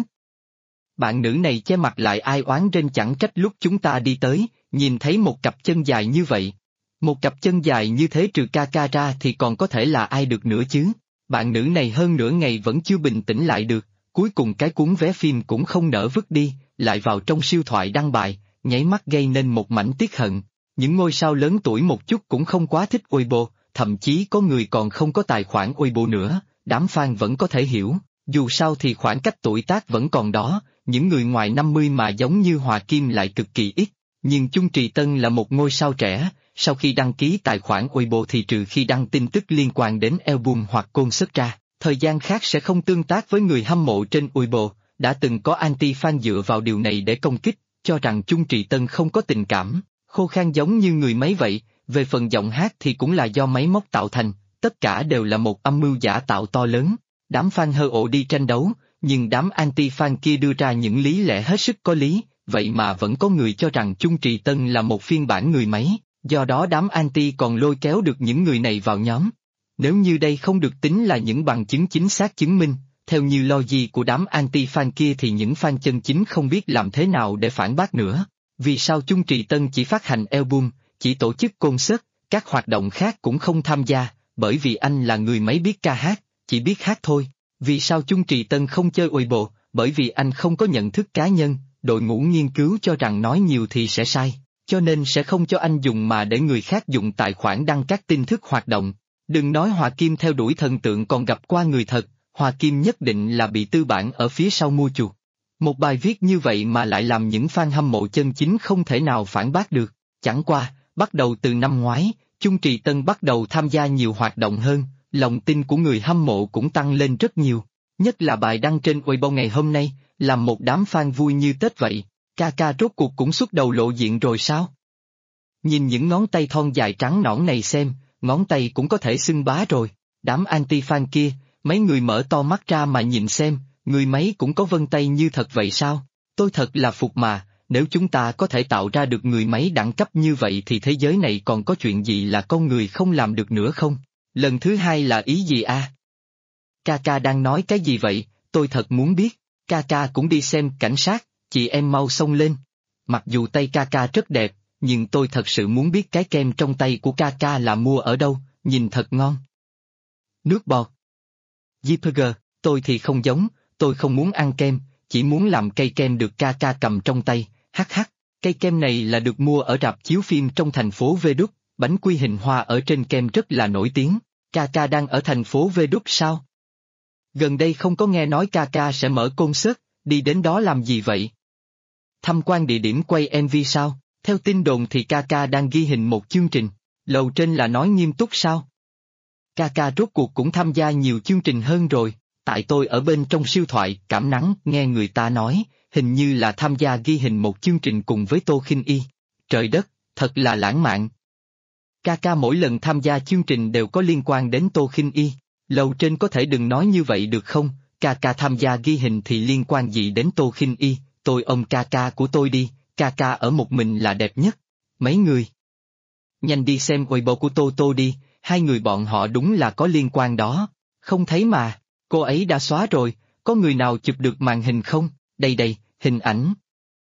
Speaker 1: Bạn nữ này che mặt lại ai oán trên chẳng trách lúc chúng ta đi tới, nhìn thấy một cặp chân dài như vậy. Một cặp chân dài như thế trừ Kaka ra thì còn có thể là ai được nữa chứ. Bạn nữ này hơn nửa ngày vẫn chưa bình tĩnh lại được, cuối cùng cái cuốn vé phim cũng không nỡ vứt đi, lại vào trong siêu thoại đăng bài, nháy mắt gây nên một mảnh tiếc hận. Những ngôi sao lớn tuổi một chút cũng không quá thích Weibo, thậm chí có người còn không có tài khoản Weibo nữa, đám fan vẫn có thể hiểu, dù sao thì khoảng cách tuổi tác vẫn còn đó, những người ngoài 50 mà giống như Hòa Kim lại cực kỳ ít, nhưng Chung Trì Tân là một ngôi sao trẻ, sau khi đăng ký tài khoản Weibo thì trừ khi đăng tin tức liên quan đến album hoặc concert ra, thời gian khác sẽ không tương tác với người hâm mộ trên Weibo, đã từng có anti-fan dựa vào điều này để công kích, cho rằng Chung Trì Tân không có tình cảm, khô khan giống như người máy vậy, về phần giọng hát thì cũng là do máy móc tạo thành, tất cả đều là một âm mưu giả tạo to lớn. Đám fan hơ ộ đi tranh đấu, nhưng đám anti-fan kia đưa ra những lý lẽ hết sức có lý, vậy mà vẫn có người cho rằng Chung Trì Tân là một phiên bản người máy, do đó đám anti còn lôi kéo được những người này vào nhóm. Nếu như đây không được tính là những bằng chứng chính xác chứng minh, theo như logic của đám anti-fan kia thì những fan chân chính không biết làm thế nào để phản bác nữa. Vì sao Chung Trì Tân chỉ phát hành album, chỉ tổ chức concert, các hoạt động khác cũng không tham gia, bởi vì anh là người máy biết ca hát, chỉ biết hát thôi. Vì sao Chung Trì Tân không chơi Weibo, bởi vì anh không có nhận thức cá nhân, đội ngũ nghiên cứu cho rằng nói nhiều thì sẽ sai, cho nên sẽ không cho anh dùng mà để người khác dùng tài khoản đăng các tin tức hoạt động. Đừng nói Hòa Kim theo đuổi thần tượng còn gặp qua người thật, Hòa Kim nhất định là bị tư bản ở phía sau mua chuộc. Một bài viết như vậy mà lại làm những fan hâm mộ chân chính không thể nào phản bác được, chẳng qua, bắt đầu từ năm ngoái, Chung Trì Tân bắt đầu tham gia nhiều hoạt động hơn, lòng tin của người hâm mộ cũng tăng lên rất nhiều, nhất là bài đăng trên Weibo ngày hôm nay, làm một đám fan vui như Tết vậy. Kaka rốt cuộc cũng xuất đầu lộ diện rồi sao? Nhìn những ngón tay thon dài trắng nõn này xem, ngón tay cũng có thể xưng bá rồi, đám anti-fan kia, mấy người mở to mắt ra mà nhìn xem, người máy cũng có vân tay như thật vậy sao? Tôi thật là phục mà, nếu chúng ta có thể tạo ra được người máy đẳng cấp như vậy thì thế giới này còn có chuyện gì là con người không làm được nữa không? Lần thứ hai là ý gì a? Kaka đang nói cái gì vậy, tôi thật muốn biết. Kaka cũng đi xem cảnh sát, chị em mau xông lên. Mặc dù tay Kaka rất đẹp, nhưng tôi thật sự muốn biết cái kem trong tay của Kaka là mua ở đâu, nhìn thật ngon. Nước bọt. JPG, tôi thì không giống, tôi không muốn ăn kem, chỉ muốn làm cây kem được Kaka cầm trong tay, cây kem này là được mua ở rạp chiếu phim trong thành phố V Đúc, bánh quy hình hoa ở trên kem rất là nổi tiếng. Kaka đang ở thành phố V Đúc sao? Gần đây không có nghe nói ca ca sẽ mở concert, đi đến đó làm gì vậy? Tham quan địa điểm quay MV sao? Theo tin đồn thì ca ca đang ghi hình một chương trình. Lầu trên là nói nghiêm túc sao? Ca ca rốt cuộc cũng tham gia nhiều chương trình hơn rồi. Tại tôi ở bên trong siêu thoại Cảm Nắng nghe người ta nói, hình như là tham gia ghi hình một chương trình cùng với Tô Khinh Y. Trời đất, thật là lãng mạn. Ca ca mỗi lần tham gia chương trình đều có liên quan đến Tô Khinh Y. Lầu trên có thể đừng nói như vậy được không? Ca ca tham gia ghi hình thì liên quan gì đến Tô Khinh Y? Tôi ôm ca ca của tôi đi, ca ca ở một mình là đẹp nhất. Mấy người nhanh đi xem Weibo của Tô Tô đi, hai người bọn họ đúng là có liên quan đó. Không thấy mà, cô ấy đã xóa rồi, có người nào chụp được màn hình không? Đây đây, hình ảnh.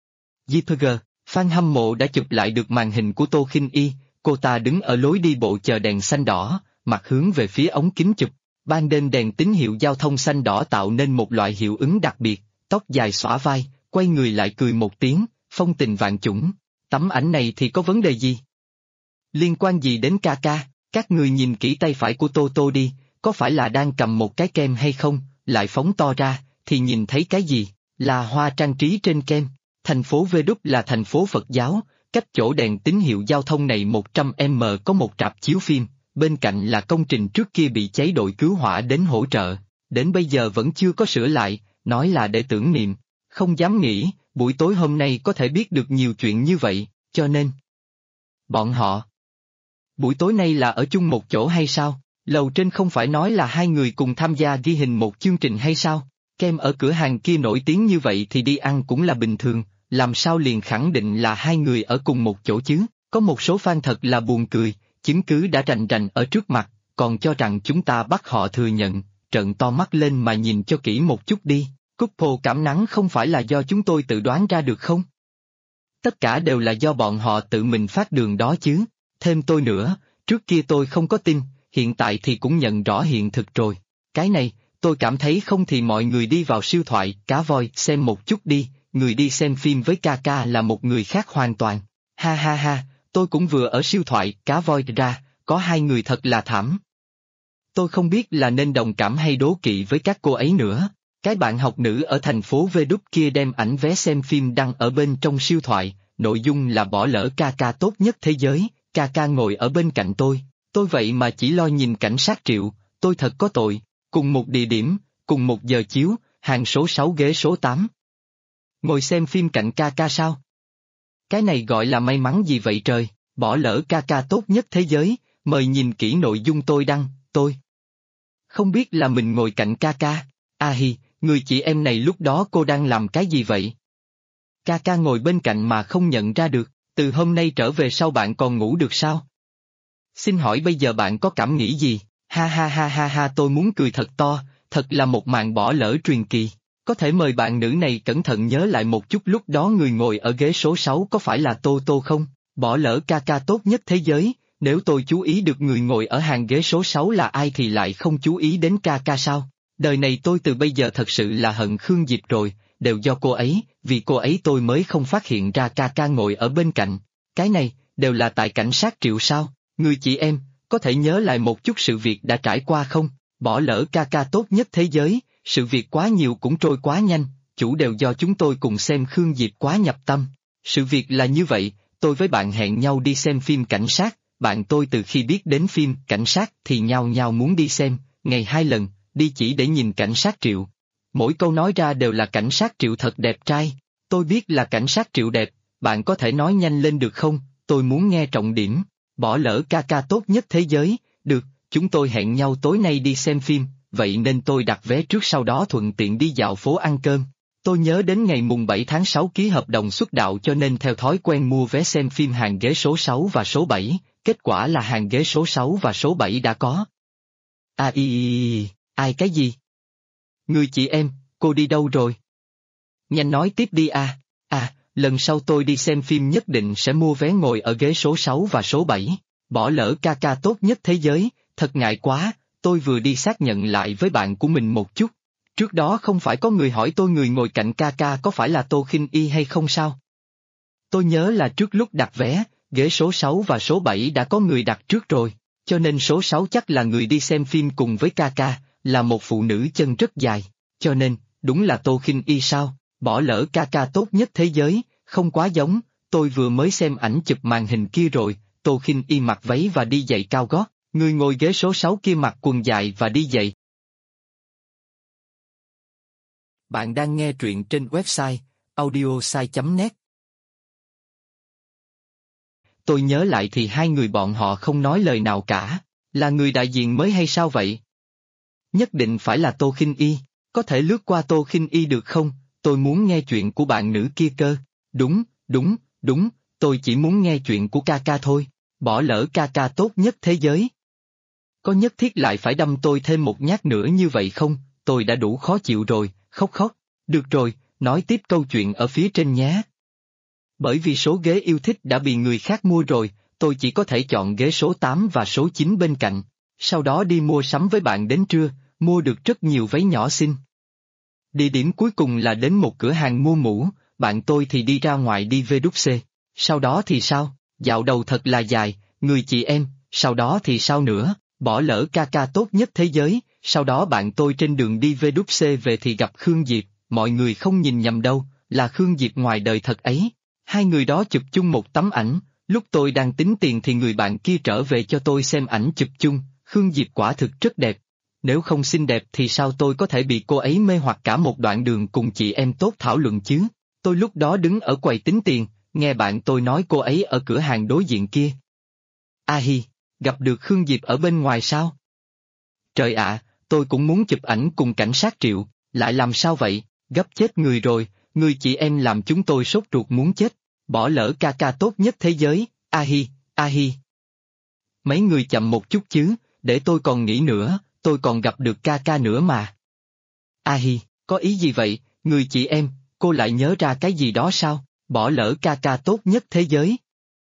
Speaker 1: JPG, fan hâm mộ đã chụp lại được màn hình của Tô Khinh Y, cô ta đứng ở lối đi bộ chờ đèn xanh đỏ, mặt hướng về phía ống kính chụp. Ban đêm đèn tín hiệu giao thông xanh đỏ tạo nên một loại hiệu ứng đặc biệt, tóc dài xõa vai, quay người lại cười một tiếng, phong tình vạn chủng. Tấm ảnh này thì có vấn đề gì? Liên quan gì đến ca ca? Các người nhìn kỹ tay phải của Tô Tô đi, có phải là đang cầm một cái kem hay không? Lại phóng to ra, thì nhìn thấy cái gì? Là hoa trang trí trên kem. Thành phố Vê Đúc là thành phố Phật giáo, cách chỗ đèn tín hiệu giao thông này 100m có một rạp chiếu phim, bên cạnh là công trình trước kia bị cháy đội cứu hỏa đến hỗ trợ, đến bây giờ vẫn chưa có sửa lại, nói là để tưởng niệm. Không dám nghĩ, buổi tối hôm nay có thể biết được nhiều chuyện như vậy, cho nên bọn họ buổi tối nay là ở chung một chỗ hay sao? Lầu trên không phải nói là hai người cùng tham gia ghi hình một chương trình hay sao? Kem ở cửa hàng kia nổi tiếng như vậy thì đi ăn cũng là bình thường, làm sao liền khẳng định là hai người ở cùng một chỗ chứ? Có một số fan thật là buồn cười, chứng cứ đã rành rành ở trước mặt, còn cho rằng chúng ta bắt họ thừa nhận, trợn to mắt lên mà nhìn cho kỹ một chút đi. Couple Cảm Nắng không phải là do chúng tôi tự đoán ra được không? Tất cả đều là do bọn họ tự mình phát đường đó chứ. Thêm tôi nữa, trước kia tôi không có tin, hiện tại thì cũng nhận rõ hiện thực rồi. Cái này, tôi cảm thấy không thì mọi người đi vào siêu thoại Cá Voi xem một chút đi, người đi xem phim với ca ca là một người khác hoàn toàn. Ha ha ha, tôi cũng vừa ở siêu thoại Cá Voi ra, có hai người thật là thảm. Tôi không biết là nên đồng cảm hay đố kỵ với các cô ấy nữa. Cái bạn học nữ ở thành phố Vê Đúc kia đem ảnh vé xem phim đăng ở bên trong siêu thoại, nội dung là bỏ lỡ ca ca tốt nhất thế giới, ca ca ngồi ở bên cạnh tôi vậy mà chỉ lo nhìn cảnh sát Triệu, tôi thật có tội, cùng một địa điểm, cùng một giờ chiếu, hàng số 6 ghế số 8. Ngồi xem phim cạnh ca ca sao? Cái này gọi là may mắn gì vậy trời, bỏ lỡ ca ca tốt nhất thế giới, mời nhìn kỹ nội dung tôi đăng, tôi không biết là mình ngồi cạnh ca ca. A hi, người chị em này lúc đó cô đang làm cái gì vậy? Ca ca ngồi bên cạnh mà không nhận ra được, từ hôm nay trở về sau bạn còn ngủ được sao? Xin hỏi bây giờ bạn có cảm nghĩ gì? Ha ha ha ha ha, tôi muốn cười thật to, thật là một màn bỏ lỡ truyền kỳ. Có thể mời bạn nữ này cẩn thận nhớ lại một chút lúc đó người ngồi ở ghế số 6 có phải là Tô Tô không? Bỏ lỡ ca ca tốt nhất thế giới, nếu tôi chú ý được người ngồi ở hàng ghế số 6 là ai thì lại không chú ý đến ca ca sao? Đời này tôi từ bây giờ thật sự là hận Khương Diệp rồi, đều do cô ấy, vì cô ấy tôi mới không phát hiện ra ca ca ngồi ở bên cạnh. Cái này, đều là tại cảnh sát Triệu sao? Người chị em, có thể nhớ lại một chút sự việc đã trải qua không? Bỏ lỡ ca ca tốt nhất thế giới, sự việc quá nhiều cũng trôi quá nhanh, chủ đều do chúng tôi cùng xem Khương Diệp quá nhập tâm. Sự việc là như vậy, tôi với bạn hẹn nhau đi xem phim cảnh sát, bạn tôi từ khi biết đến phim cảnh sát thì nhao nhao muốn đi xem, ngày 2 lần, đi chỉ để nhìn cảnh sát Triệu. Mỗi câu nói ra đều là cảnh sát Triệu thật đẹp trai, tôi biết là cảnh sát Triệu đẹp, bạn có thể nói nhanh lên được không, tôi muốn nghe trọng điểm. Bỏ lỡ ca ca tốt nhất thế giới, được, chúng tôi hẹn nhau tối nay đi xem phim, vậy nên tôi đặt vé trước sau đó thuận tiện đi dạo phố ăn cơm. Tôi nhớ đến ngày mùng 7 tháng 6 ký hợp đồng xuất đạo cho nên theo thói quen mua vé xem phim hàng ghế số 6 và số 7, kết quả là hàng ghế số 6 và số 7 đã có. Ai cái gì? Người chị em, cô đi đâu rồi? Nhanh nói tiếp đi à. Lần sau tôi đi xem phim nhất định sẽ mua vé ngồi ở ghế số 6 và số 7, bỏ lỡ ca ca tốt nhất thế giới, thật ngại quá, tôi vừa đi xác nhận lại với bạn của mình một chút. Trước đó không phải có người hỏi tôi người ngồi cạnh ca ca có phải là Tô Khinh Y hay không sao? Tôi nhớ là trước lúc đặt vé, ghế số 6 và số 7 đã có người đặt trước rồi, cho nên số 6 chắc là người đi xem phim cùng với ca ca, là một phụ nữ chân rất dài, cho nên, đúng là Tô Khinh Y sao, bỏ lỡ ca ca tốt nhất thế giới, không quá giống, tôi vừa mới xem ảnh chụp màn hình kia rồi, Tô Khinh Y mặc váy và đi giày cao gót, người ngồi ghế số 6 kia mặc quần dài và đi giày. Bạn đang nghe truyện trên website audiosai.net. Tôi nhớ lại thì hai người bọn họ không nói lời nào cả, là người đại diện mới hay sao vậy? Nhất định phải là Tô Khinh Y, có thể lướt qua Tô Khinh Y được không, tôi muốn nghe chuyện của bạn nữ kia cơ. Đúng, tôi chỉ muốn nghe chuyện của ca ca thôi, bỏ lỡ ca ca tốt nhất thế giới. Có nhất thiết lại phải đâm tôi thêm một nhát nữa như vậy không, tôi đã đủ khó chịu rồi, khóc. Được rồi, nói tiếp câu chuyện ở phía trên nhé. Bởi vì số ghế yêu thích đã bị người khác mua rồi, tôi chỉ có thể chọn ghế số 8 và số 9 bên cạnh. Sau đó đi mua sắm với bạn đến trưa, mua được rất nhiều váy nhỏ xinh. Địa điểm cuối cùng là đến một cửa hàng mua mũ, bạn tôi thì đi ra ngoài đi VWC. Sau đó thì sao? Dạo đầu thật là dài, người chị em, sau đó thì sao nữa? Bỏ lỡ ca ca tốt nhất thế giới, sau đó bạn tôi trên đường đi VWC về thì gặp Khương Diệp, mọi người không nhìn nhầm đâu, là Khương Diệp ngoài đời thật ấy. Hai người đó chụp chung một tấm ảnh, lúc tôi đang tính tiền thì người bạn kia trở về cho tôi xem ảnh chụp chung, Khương Diệp quả thực rất đẹp. Nếu không xinh đẹp thì sao tôi có thể bị cô ấy mê hoặc cả một đoạn đường cùng chị em tốt thảo luận chứ? Tôi lúc đó đứng ở quầy tính tiền, nghe bạn tôi nói cô ấy ở cửa hàng đối diện kia. A hi, gặp được Khương Diệp ở bên ngoài sao? Trời ạ, tôi cũng muốn chụp ảnh cùng cảnh sát Triệu, lại làm sao vậy, gấp chết người rồi, người chị em làm chúng tôi sốt ruột muốn chết, bỏ lỡ ca ca tốt nhất thế giới, a hi. Mấy người chậm một chút chứ, để tôi còn nghĩ nữa, tôi còn gặp được ca ca nữa mà. A hi, có ý gì vậy, người chị em, cô lại nhớ ra cái gì đó sao, bỏ lỡ ca ca tốt nhất thế giới.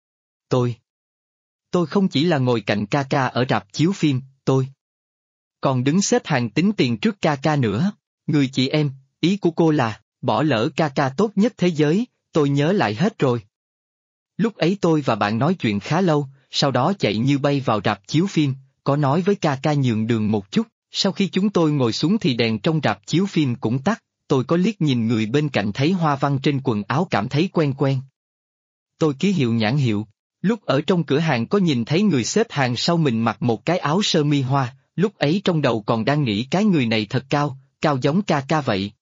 Speaker 1: Tôi không chỉ là ngồi cạnh ca ca ở rạp chiếu phim, tôi còn đứng xếp hàng tính tiền trước ca ca nữa. Người chị em, ý của cô là, bỏ lỡ ca ca tốt nhất thế giới, tôi nhớ lại hết rồi. Lúc ấy tôi và bạn nói chuyện khá lâu, sau đó chạy như bay vào rạp chiếu phim, có nói với ca ca nhường đường một chút, sau khi chúng tôi ngồi xuống thì đèn trong rạp chiếu phim cũng tắt, tôi có liếc nhìn người bên cạnh thấy hoa văn trên quần áo cảm thấy quen. Tôi ký hiệu nhãn hiệu, lúc ở trong cửa hàng có nhìn thấy người xếp hàng sau mình mặc một cái áo sơ mi hoa, lúc ấy trong đầu còn đang nghĩ cái người này thật cao, cao giống ca ca vậy.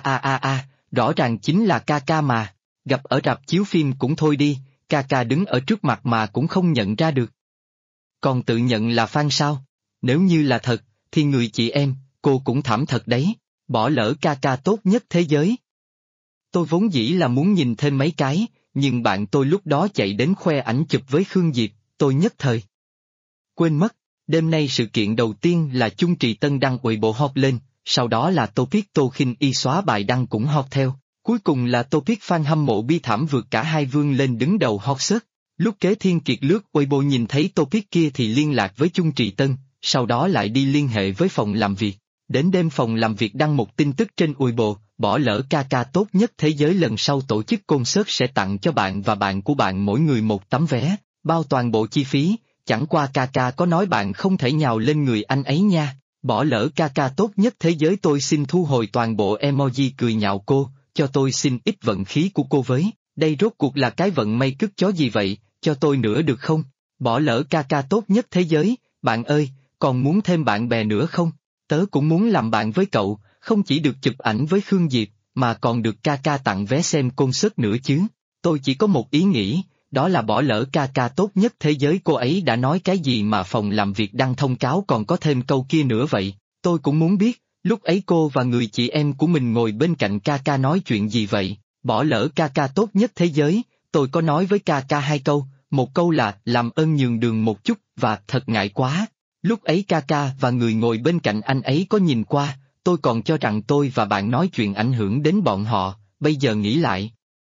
Speaker 1: Rõ ràng chính là ca ca mà, gặp ở rạp chiếu phim cũng thôi đi, ca ca đứng ở trước mặt mà cũng không nhận ra được. Còn tự nhận là fan sao? Nếu như là thật, thì người chị em, cô cũng thảm thật đấy, bỏ lỡ ca ca tốt nhất thế giới. Tôi vốn dĩ là muốn nhìn thêm mấy cái, nhưng bạn tôi lúc đó chạy đến khoe ảnh chụp với Khương Diệp, tôi nhất thời quên mất. Đêm nay sự kiện đầu tiên là Chung Trì Tân đăng Weibo hot lên, sau đó là topic Tô Khinh Y xóa bài đăng cũng hot theo, cuối cùng là topic fan hâm mộ bi thảm vượt cả hai vương lên đứng đầu hot search. Lúc Kế Thiên Kiệt lướt Weibo nhìn thấy topic kia thì liên lạc với Chung Trì Tân, sau đó lại đi liên hệ với phòng làm việc. Đến đêm phòng làm việc đăng một tin tức trên Weibo, bỏ lỡ ca ca tốt nhất thế giới lần sau tổ chức concert sẽ tặng cho bạn và bạn của bạn mỗi người một tấm vé, bao toàn bộ chi phí. Chẳng qua ca ca có nói bạn không thể nhào lên người anh ấy nha, bỏ lỡ ca ca tốt nhất thế giới tôi xin thu hồi toàn bộ emoji cười nhạo cô, cho tôi xin ít vận khí của cô với, đây rốt cuộc là cái vận may cứt chó gì vậy, cho tôi nữa được không, bỏ lỡ ca ca tốt nhất thế giới, bạn ơi, còn muốn thêm bạn bè nữa không, tớ cũng muốn làm bạn với cậu, không chỉ được chụp ảnh với Khương Diệp, mà còn được ca ca tặng vé xem concert nữa chứ, tôi chỉ có một ý nghĩ. Đó là bỏ lỡ ca ca tốt nhất thế giới cô ấy đã nói cái gì mà phòng làm việc đăng thông cáo còn có thêm câu kia nữa vậy, tôi cũng muốn biết, lúc ấy cô và người chị em của mình ngồi bên cạnh ca ca nói chuyện gì vậy, bỏ lỡ ca ca tốt nhất thế giới, tôi có nói với ca ca hai câu, một câu là làm ơn nhường đường một chút và thật ngại quá, lúc ấy ca ca và người ngồi bên cạnh anh ấy có nhìn qua, tôi còn cho rằng tôi và bạn nói chuyện ảnh hưởng đến bọn họ, bây giờ nghĩ lại.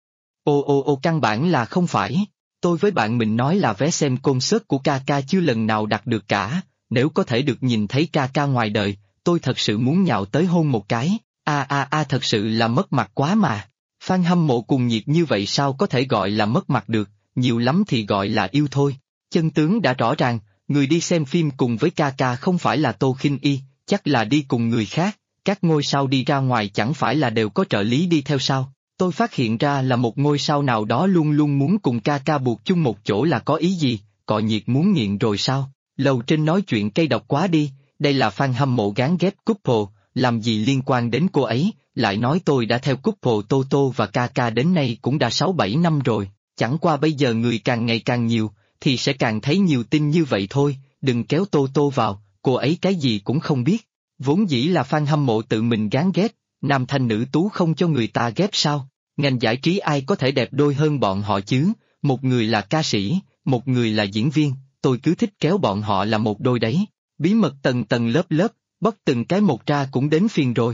Speaker 1: Căn bản là không phải, tôi với bạn mình nói là vé xem concert của ca ca chưa lần nào đặt được cả, nếu có thể được nhìn thấy ca ca ngoài đời, tôi thật sự muốn nhào tới hôn một cái, thật sự là mất mặt quá mà, fan hâm mộ cùng nhiệt như vậy sao có thể gọi là mất mặt được, nhiều lắm thì gọi là yêu thôi, chân tướng đã rõ ràng, người đi xem phim cùng với ca ca không phải là Tô Khinh Y, chắc là đi cùng người khác, các ngôi sao đi ra ngoài chẳng phải là đều có trợ lý đi theo sao? Tôi phát hiện ra là một ngôi sao nào đó luôn luôn muốn cùng ca ca buộc chung một chỗ là có ý gì, cọ nhiệt muốn nghiện rồi sao? Lầu trên nói chuyện cây độc quá đi, đây là fan hâm mộ gán ghép couple, làm gì liên quan đến cô ấy, lại nói tôi đã theo couple Toto và ca ca đến nay cũng đã 6-7 năm rồi, chẳng qua bây giờ người càng ngày càng nhiều, thì sẽ càng thấy nhiều tin như vậy thôi, đừng kéo Toto vào, cô ấy cái gì cũng không biết. Vốn dĩ là fan hâm mộ tự mình gán ghép, nam thanh nữ tú không cho người ta ghép sao, ngành giải trí ai có thể đẹp đôi hơn bọn họ chứ, một người là ca sĩ, một người là diễn viên, tôi cứ thích kéo bọn họ là một đôi đấy, bí mật tầng tầng lớp lớp, bóc từng cái một ra cũng đến phiền rồi.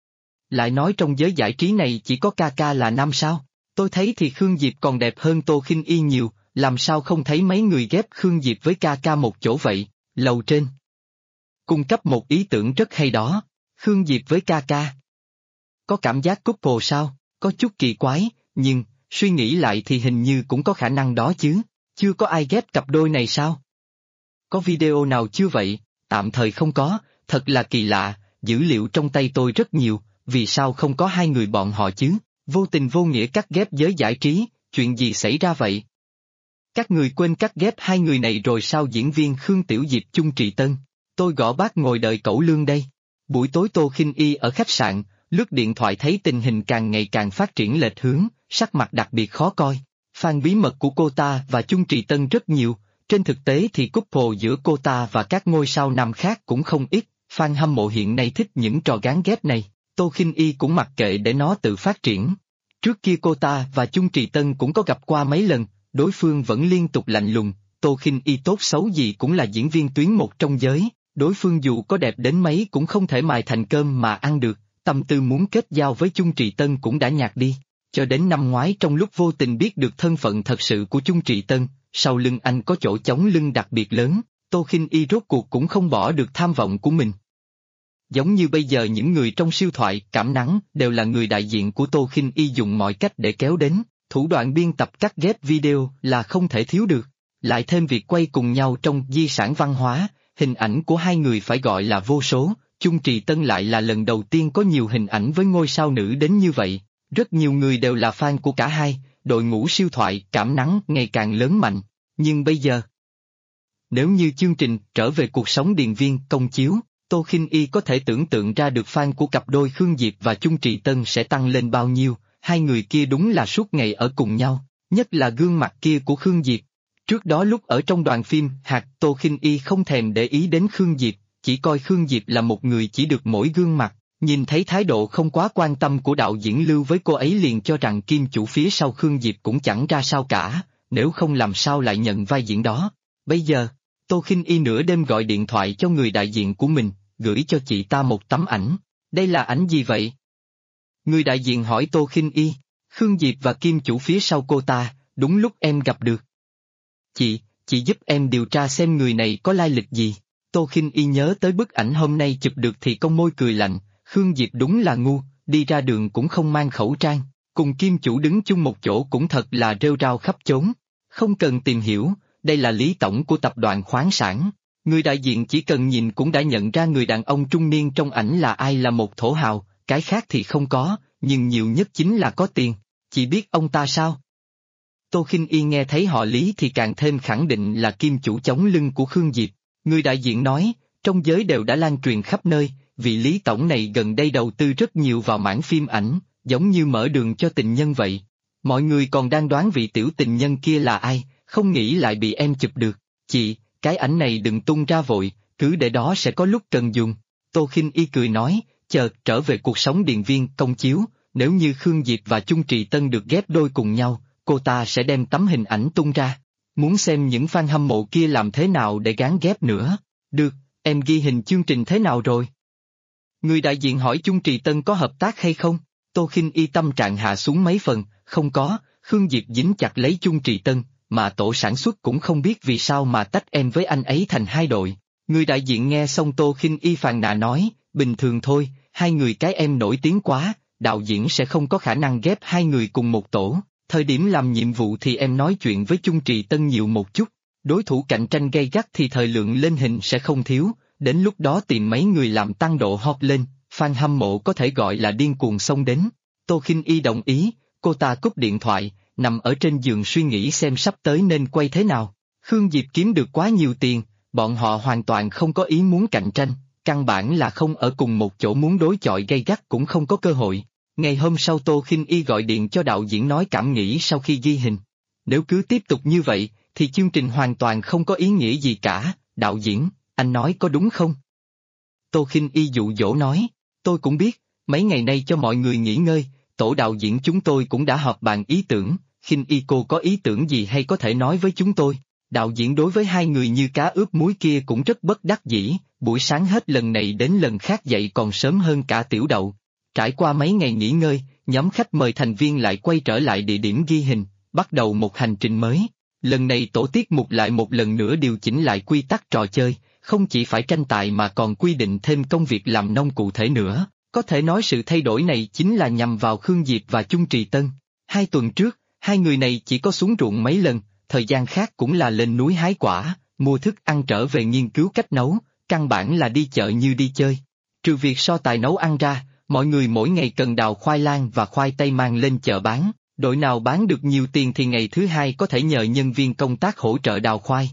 Speaker 1: Lại nói trong giới giải trí này chỉ có ca ca là nam sao, tôi thấy thì Khương Diệp còn đẹp hơn Tô Khinh Y nhiều, làm sao không thấy mấy người ghép Khương Diệp với ca ca một chỗ vậy, lầu trên. Cung cấp một ý tưởng rất hay đó, Khương Diệp với ca ca. Có cảm giác couple sao, có chút kỳ quái, nhưng, suy nghĩ lại thì hình như cũng có khả năng đó chứ, chưa có ai ghép cặp đôi này sao? Có video nào chưa vậy? Tạm thời không có, thật là kỳ lạ, dữ liệu trong tay tôi rất nhiều, vì sao không có hai người bọn họ chứ? Vô tình vô nghĩa cắt ghép giới giải trí, chuyện gì xảy ra vậy? Các người quên cắt ghép hai người này rồi sao? Diễn viên Khương Tiểu Diệp chung Trì Tân. Tôi gõ bác ngồi đợi cẩu lương đây. Buổi tối Tô Khinh Y ở khách sạn, lướt điện thoại thấy tình hình càng ngày càng phát triển lệch hướng, sắc mặt đặc biệt khó coi. Fan bí mật của cô ta và chung Trì Tân rất nhiều, trên thực tế thì couple giữa cô ta và các ngôi sao nam khác cũng không ít, fan hâm mộ hiện nay thích những trò gán ghép này, Tô Khinh Y cũng mặc kệ để nó tự phát triển. Trước kia cô ta và chung Trì Tân cũng có gặp qua mấy lần, đối phương vẫn liên tục lạnh lùng, Tô Khinh Y tốt xấu gì cũng là diễn viên tuyến một trong giới, đối phương dù có đẹp đến mấy cũng không thể mài thành cơm mà ăn được, tâm tư muốn kết giao với chung Trì Tân cũng đã nhạt đi. Cho đến năm ngoái trong lúc vô tình biết được thân phận thật sự của chung Trì Tân, sau lưng anh có chỗ chống lưng đặc biệt lớn, Tô Khinh Y rốt cuộc cũng không bỏ được tham vọng của mình. Giống như bây giờ những người trong siêu thoại Cảm Nắng đều là người đại diện của Tô Khinh Y dùng mọi cách để kéo đến, thủ đoạn biên tập cắt ghép video là không thể thiếu được, lại thêm việc quay cùng nhau trong di sản văn hóa, hình ảnh của hai người phải gọi là vô số, chung Trì Tân lại là lần đầu tiên có nhiều hình ảnh với ngôi sao nữ đến như vậy, rất nhiều người đều là fan của cả hai, đội ngũ siêu thoại Cảm Nắng ngày càng lớn mạnh, nhưng bây giờ, nếu như chương trình trở về cuộc sống điền viên công chiếu, Tô Khinh Y có thể tưởng tượng ra được fan của cặp đôi Khương Diệp và chung Trì Tân sẽ tăng lên bao nhiêu, hai người kia đúng là suốt ngày ở cùng nhau, nhất là gương mặt kia của Khương Diệp. Trước đó lúc ở trong đoàn phim Hạt, Tô Khinh Y không thèm để ý đến Khương Diệp, chỉ coi Khương Diệp là một người chỉ được mỗi gương mặt, nhìn thấy thái độ không quá quan tâm của đạo diễn Lưu với cô ấy liền cho rằng kim chủ phía sau Khương Diệp cũng chẳng ra sao cả, nếu không làm sao lại nhận vai diễn đó. Bây giờ, Tô Khinh Y nửa đêm gọi điện thoại cho người đại diện của mình, gửi cho chị ta một tấm ảnh. Đây là ảnh gì vậy? Người đại diện hỏi Tô Khinh Y, Khương Diệp và kim chủ phía sau cô ta, đúng lúc em gặp được. Chị giúp em điều tra xem người này có lai lịch gì. Tô Khinh Y nhớ tới bức ảnh hôm nay chụp được thì cong môi cười lạnh, Khương Diệp đúng là ngu, đi ra đường cũng không mang khẩu trang, cùng kim chủ đứng chung một chỗ cũng thật là rêu rao khắp chốn. Không cần tìm hiểu, đây là Lý Tổng của tập đoàn khoáng sản. Người đại diện chỉ cần nhìn cũng đã nhận ra người đàn ông trung niên trong ảnh là ai, là một thổ hào, cái khác thì không có, nhưng nhiều nhất chính là có tiền. Chị biết ông ta sao? Tô Khinh Y nghe thấy họ Lý thì càng thêm khẳng định là kim chủ chống lưng của Khương Diệp. Người đại diện nói, trong giới đều đã lan truyền khắp nơi, vị Lý Tổng này gần đây đầu tư rất nhiều vào mảng phim ảnh, giống như mở đường cho tình nhân vậy. Mọi người còn đang đoán vị tiểu tình nhân kia là ai, không nghĩ lại bị em chụp được. Chị, cái ảnh này đừng tung ra vội, cứ để đó sẽ có lúc cần dùng. Tô Khinh Y cười nói, chờ trở về cuộc sống điền viên công chiếu, nếu như Khương Diệp và chung Trì Tân được ghép đôi cùng nhau, cô ta sẽ đem tấm hình ảnh tung ra. Muốn xem những fan hâm mộ kia làm thế nào để gán ghép nữa. Được, em ghi hình chương trình thế nào rồi? Người đại diện hỏi chung Trì Tân có hợp tác hay không? Tô Khinh Y tâm trạng hạ xuống mấy phần, không có, Khương Diệp dính chặt lấy chung Trì Tân, mà tổ sản xuất cũng không biết vì sao mà tách em với anh ấy thành hai đội. Người đại diện nghe xong Tô Khinh Y phàn nàn nói, bình thường thôi, hai người cái em nổi tiếng quá, đạo diễn sẽ không có khả năng ghép hai người cùng một tổ. Thời điểm làm nhiệm vụ thì em nói chuyện với chung Trì Tân nhiều một chút, đối thủ cạnh tranh gay gắt thì thời lượng lên hình sẽ không thiếu, Đến lúc đó tìm mấy người làm tăng độ hot lên, fan hâm mộ có thể gọi là điên cuồng xông đến. Tô Khinh Y đồng ý, cô ta cúp điện thoại, nằm ở trên giường suy nghĩ xem sắp tới nên quay thế nào. Khương Diệp kiếm được quá nhiều tiền, bọn họ hoàn toàn không có ý muốn cạnh tranh, căn bản là không ở cùng một chỗ, muốn đối chọi gay gắt cũng không có cơ hội. Ngày hôm sau Tô Khinh Y gọi điện cho đạo diễn nói cảm nghĩ sau khi ghi hình. Nếu cứ tiếp tục như vậy, thì chương trình hoàn toàn không có ý nghĩa gì cả, đạo diễn, anh nói có đúng không? Tô Khinh Y dụ dỗ nói, tôi cũng biết, mấy ngày nay cho mọi người nghỉ ngơi, tổ đạo diễn chúng tôi cũng đã họp bàn ý tưởng, Khinh Y cô có ý tưởng gì hay có thể nói với chúng tôi. Đạo diễn đối với hai người như cá ướp muối kia cũng rất bất đắc dĩ, buổi sáng hết lần này đến lần khác dậy còn sớm hơn cả Tiểu Đậu. Trải qua mấy ngày nghỉ ngơi, nhóm khách mời thành viên lại quay trở lại địa điểm ghi hình, bắt đầu một hành trình mới. Lần này tổ tiết mục lại một lần nữa điều chỉnh lại quy tắc trò chơi, không chỉ phải tranh tài mà còn quy định thêm công việc làm nông cụ thể nữa. Có thể nói sự thay đổi này chính là nhằm vào Khương Diệp và Chung Trì Tân. 2 tuần trước, hai người này chỉ có xuống ruộng mấy lần, thời gian khác cũng là lên núi hái quả, mua thức ăn trở về nghiên cứu cách nấu, căn bản là đi chợ như đi chơi. Trừ việc so tài nấu ăn ra, mọi người mỗi ngày cần đào khoai lang và khoai tây mang lên chợ bán, đội nào bán được nhiều tiền thì ngày thứ hai có thể nhờ nhân viên công tác hỗ trợ đào khoai.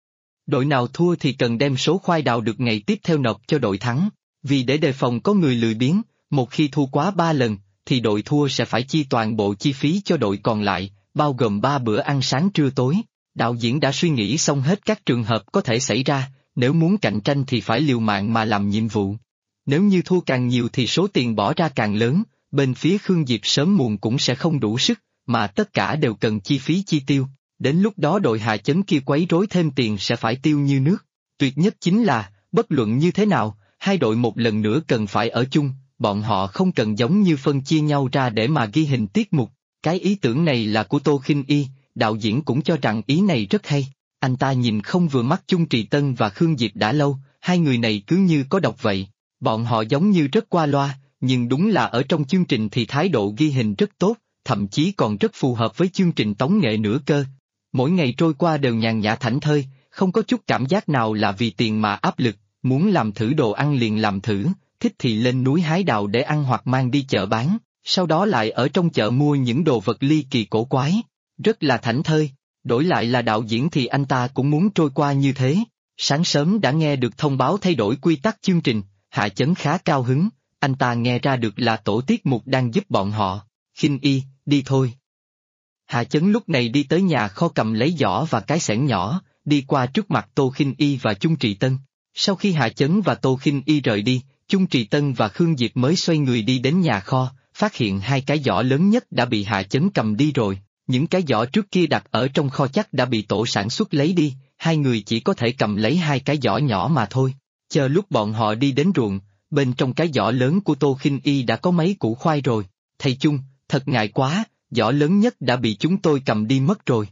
Speaker 1: Đội nào thua thì cần đem số khoai đào được ngày tiếp theo nộp cho đội thắng, vì để đề phòng có người lười biếng, một khi thua quá 3 lần, thì đội thua sẽ phải chi toàn bộ chi phí cho đội còn lại, bao gồm 3 bữa ăn sáng trưa tối. Đạo diễn đã suy nghĩ xong hết các trường hợp có thể xảy ra, nếu muốn cạnh tranh thì phải liều mạng mà làm nhiệm vụ. Nếu như thua càng nhiều thì số tiền bỏ ra càng lớn, bên phía Khương Diệp sớm muộn cũng sẽ không đủ sức, mà tất cả đều cần chi phí chi tiêu. Đến lúc đó đội Hà Chấn kia quấy rối thêm tiền sẽ phải tiêu như nước. Tuyệt nhất chính là, bất luận như thế nào, hai đội một lần nữa cần phải ở chung, bọn họ không cần giống như phân chia nhau ra để mà ghi hình tiết mục. Cái ý tưởng này là của Tô Khinh Y, đạo diễn cũng cho rằng ý này rất hay. Anh ta nhìn không vừa mắt Chung Trì Tân và Khương Diệp đã lâu, hai người này cứ như có độc vậy. Bọn họ giống như rất qua loa, nhưng đúng là ở trong chương trình thì thái độ ghi hình rất tốt, thậm chí còn rất phù hợp với chương trình tống nghệ nữa cơ. Mỗi ngày trôi qua đều nhàn nhã thảnh thơi, không có chút cảm giác nào là vì tiền mà áp lực, muốn làm thử đồ ăn liền làm thử, thích thì lên núi hái đào để ăn hoặc mang đi chợ bán, sau đó lại ở trong chợ mua những đồ vật ly kỳ cổ quái, rất là thảnh thơi. Đổi lại là đạo diễn thì anh ta cũng muốn trôi qua như thế. Sáng sớm đã nghe được thông báo thay đổi quy tắc chương trình, Hạ Chấn khá cao hứng, anh ta nghe ra được là tổ tiết mục đang giúp bọn họ. Khinh Y, đi thôi. Hạ Chấn lúc này đi tới nhà kho cầm lấy giỏ và cái xẻng nhỏ, đi qua trước mặt Tô Khinh Y và Chung Trì Tân. Sau khi Hạ Chấn và Tô Khinh Y rời đi, Chung Trì Tân và Khương Diệp mới xoay người đi đến nhà kho, phát hiện 2 cái giỏ lớn nhất đã bị Hạ Chấn cầm đi rồi. Những cái giỏ trước kia đặt ở trong kho chắc đã bị tổ sản xuất lấy đi, hai người chỉ có thể cầm lấy 2 cái giỏ nhỏ mà thôi. Chờ lúc bọn họ đi đến ruộng, bên trong cái giỏ lớn của Tô Khinh Y đã có mấy củ khoai rồi. Thầy Chung, thật ngại quá, giỏ lớn nhất đã bị chúng tôi cầm đi mất rồi.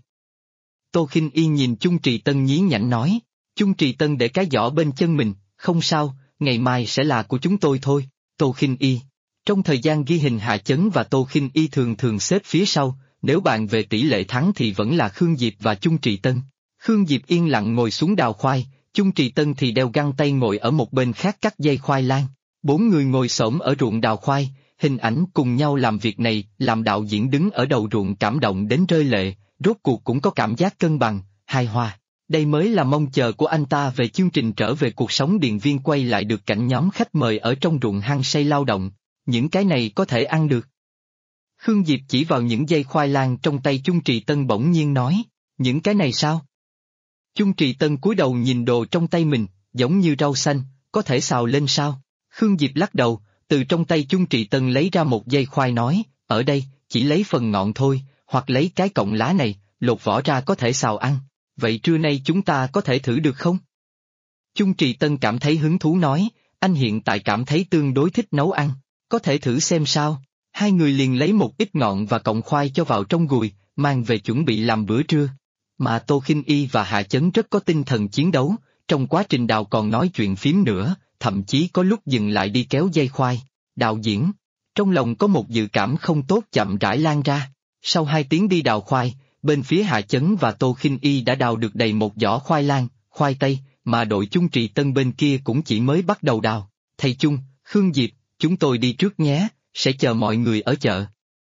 Speaker 1: Tô Khinh Y nhìn Chung Trì Tân nhí nhảnh nói. Chung Trì Tân để cái giỏ bên chân mình, không sao, ngày mai sẽ là của chúng tôi thôi. Tô Khinh Y. Trong thời gian ghi hình Hạ Chấn và Tô Khinh Y thường thường xếp phía sau, nếu bàn về tỷ lệ thắng thì vẫn là Khương Diệp và Chung Trì Tân. Khương Diệp yên lặng ngồi xuống đào khoai, Chung Trì Tân thì đeo găng tay ngồi ở một bên khác cắt dây khoai lang. 4 người ngồi xổm ở ruộng đào khoai, hình ảnh cùng nhau làm việc này làm đạo diễn đứng ở đầu ruộng cảm động đến rơi lệ, rốt cuộc cũng có cảm giác cân bằng, hài hòa. Đây mới là mong chờ của anh ta về chương trình trở về cuộc sống điện viên quay lại được cảnh nhóm khách mời ở trong ruộng hăng say lao động. Những cái này có thể ăn được. Khương Diệp chỉ vào những dây khoai lang trong tay Chung Trì Tân bỗng nhiên nói, những cái này sao? Chung Trì Tân cúi đầu nhìn đồ trong tay mình, giống như rau xanh, có thể xào lên sao? Khương Diệp lắc đầu, từ trong tay Chung Trì Tân lấy ra một dây khoai nói, ở đây, chỉ lấy phần ngọn thôi, hoặc lấy cái cọng lá này, lột vỏ ra có thể xào ăn. Vậy trưa nay chúng ta có thể thử được không? Chung Trì Tân cảm thấy hứng thú nói, anh hiện tại cảm thấy tương đối thích nấu ăn, có thể thử xem sao. Hai người liền lấy một ít ngọn và cọng khoai cho vào trong gùi, mang về chuẩn bị làm bữa trưa. Mà Tô Khinh Y và Hạ Chấn rất có tinh thần chiến đấu, trong quá trình đào còn nói chuyện phím nữa, thậm chí có lúc dừng lại đi kéo dây khoai. Đạo diễn, trong lòng có một dự cảm không tốt chậm rãi lan ra. Sau 2 tiếng đi đào khoai, bên phía Hạ Chấn và Tô Khinh Y đã đào được đầy một giỏ khoai lang, khoai tây, mà đội Chung Trì Tân bên kia cũng chỉ mới bắt đầu đào. Thầy Chung, Khương Diệp, chúng tôi đi trước nhé, sẽ chờ mọi người ở chợ.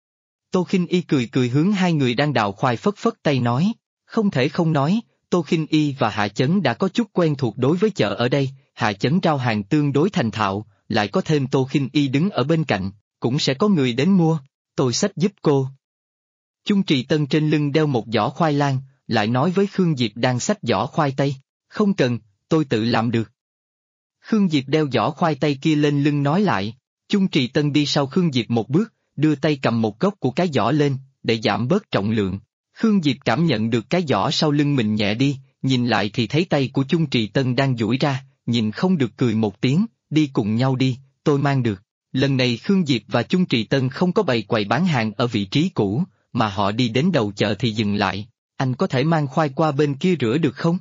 Speaker 1: Tô Khinh Y cười cười hướng hai người đang đào khoai phất phất tay nói, không thể không nói, Tô Khinh Y và Hạ Chấn đã có chút quen thuộc đối với chợ ở đây, Hạ Chấn rao hàng tương đối thành thạo, lại có thêm Tô Khinh Y đứng ở bên cạnh, cũng sẽ có người đến mua, tôi xách giúp cô. Chung Trì Tân trên lưng đeo một giỏ khoai lang, lại nói với Khương Diệp đang xách giỏ khoai tây, không cần, tôi tự làm được. Khương Diệp đeo giỏ khoai tây kia lên lưng nói lại, Chung Trì Tân đi sau Khương Diệp một bước, đưa tay cầm một góc của cái giỏ lên, để giảm bớt trọng lượng. Khương Diệp cảm nhận được cái giỏ sau lưng mình nhẹ đi, nhìn lại thì thấy tay của Chung Trì Tân đang duỗi ra, nhìn không được cười một tiếng, đi cùng nhau đi, tôi mang được. Lần này Khương Diệp và Chung Trì Tân không có bày quầy bán hàng ở vị trí cũ, mà họ đi đến đầu chợ thì dừng lại, anh có thể mang khoai qua bên kia rửa được không?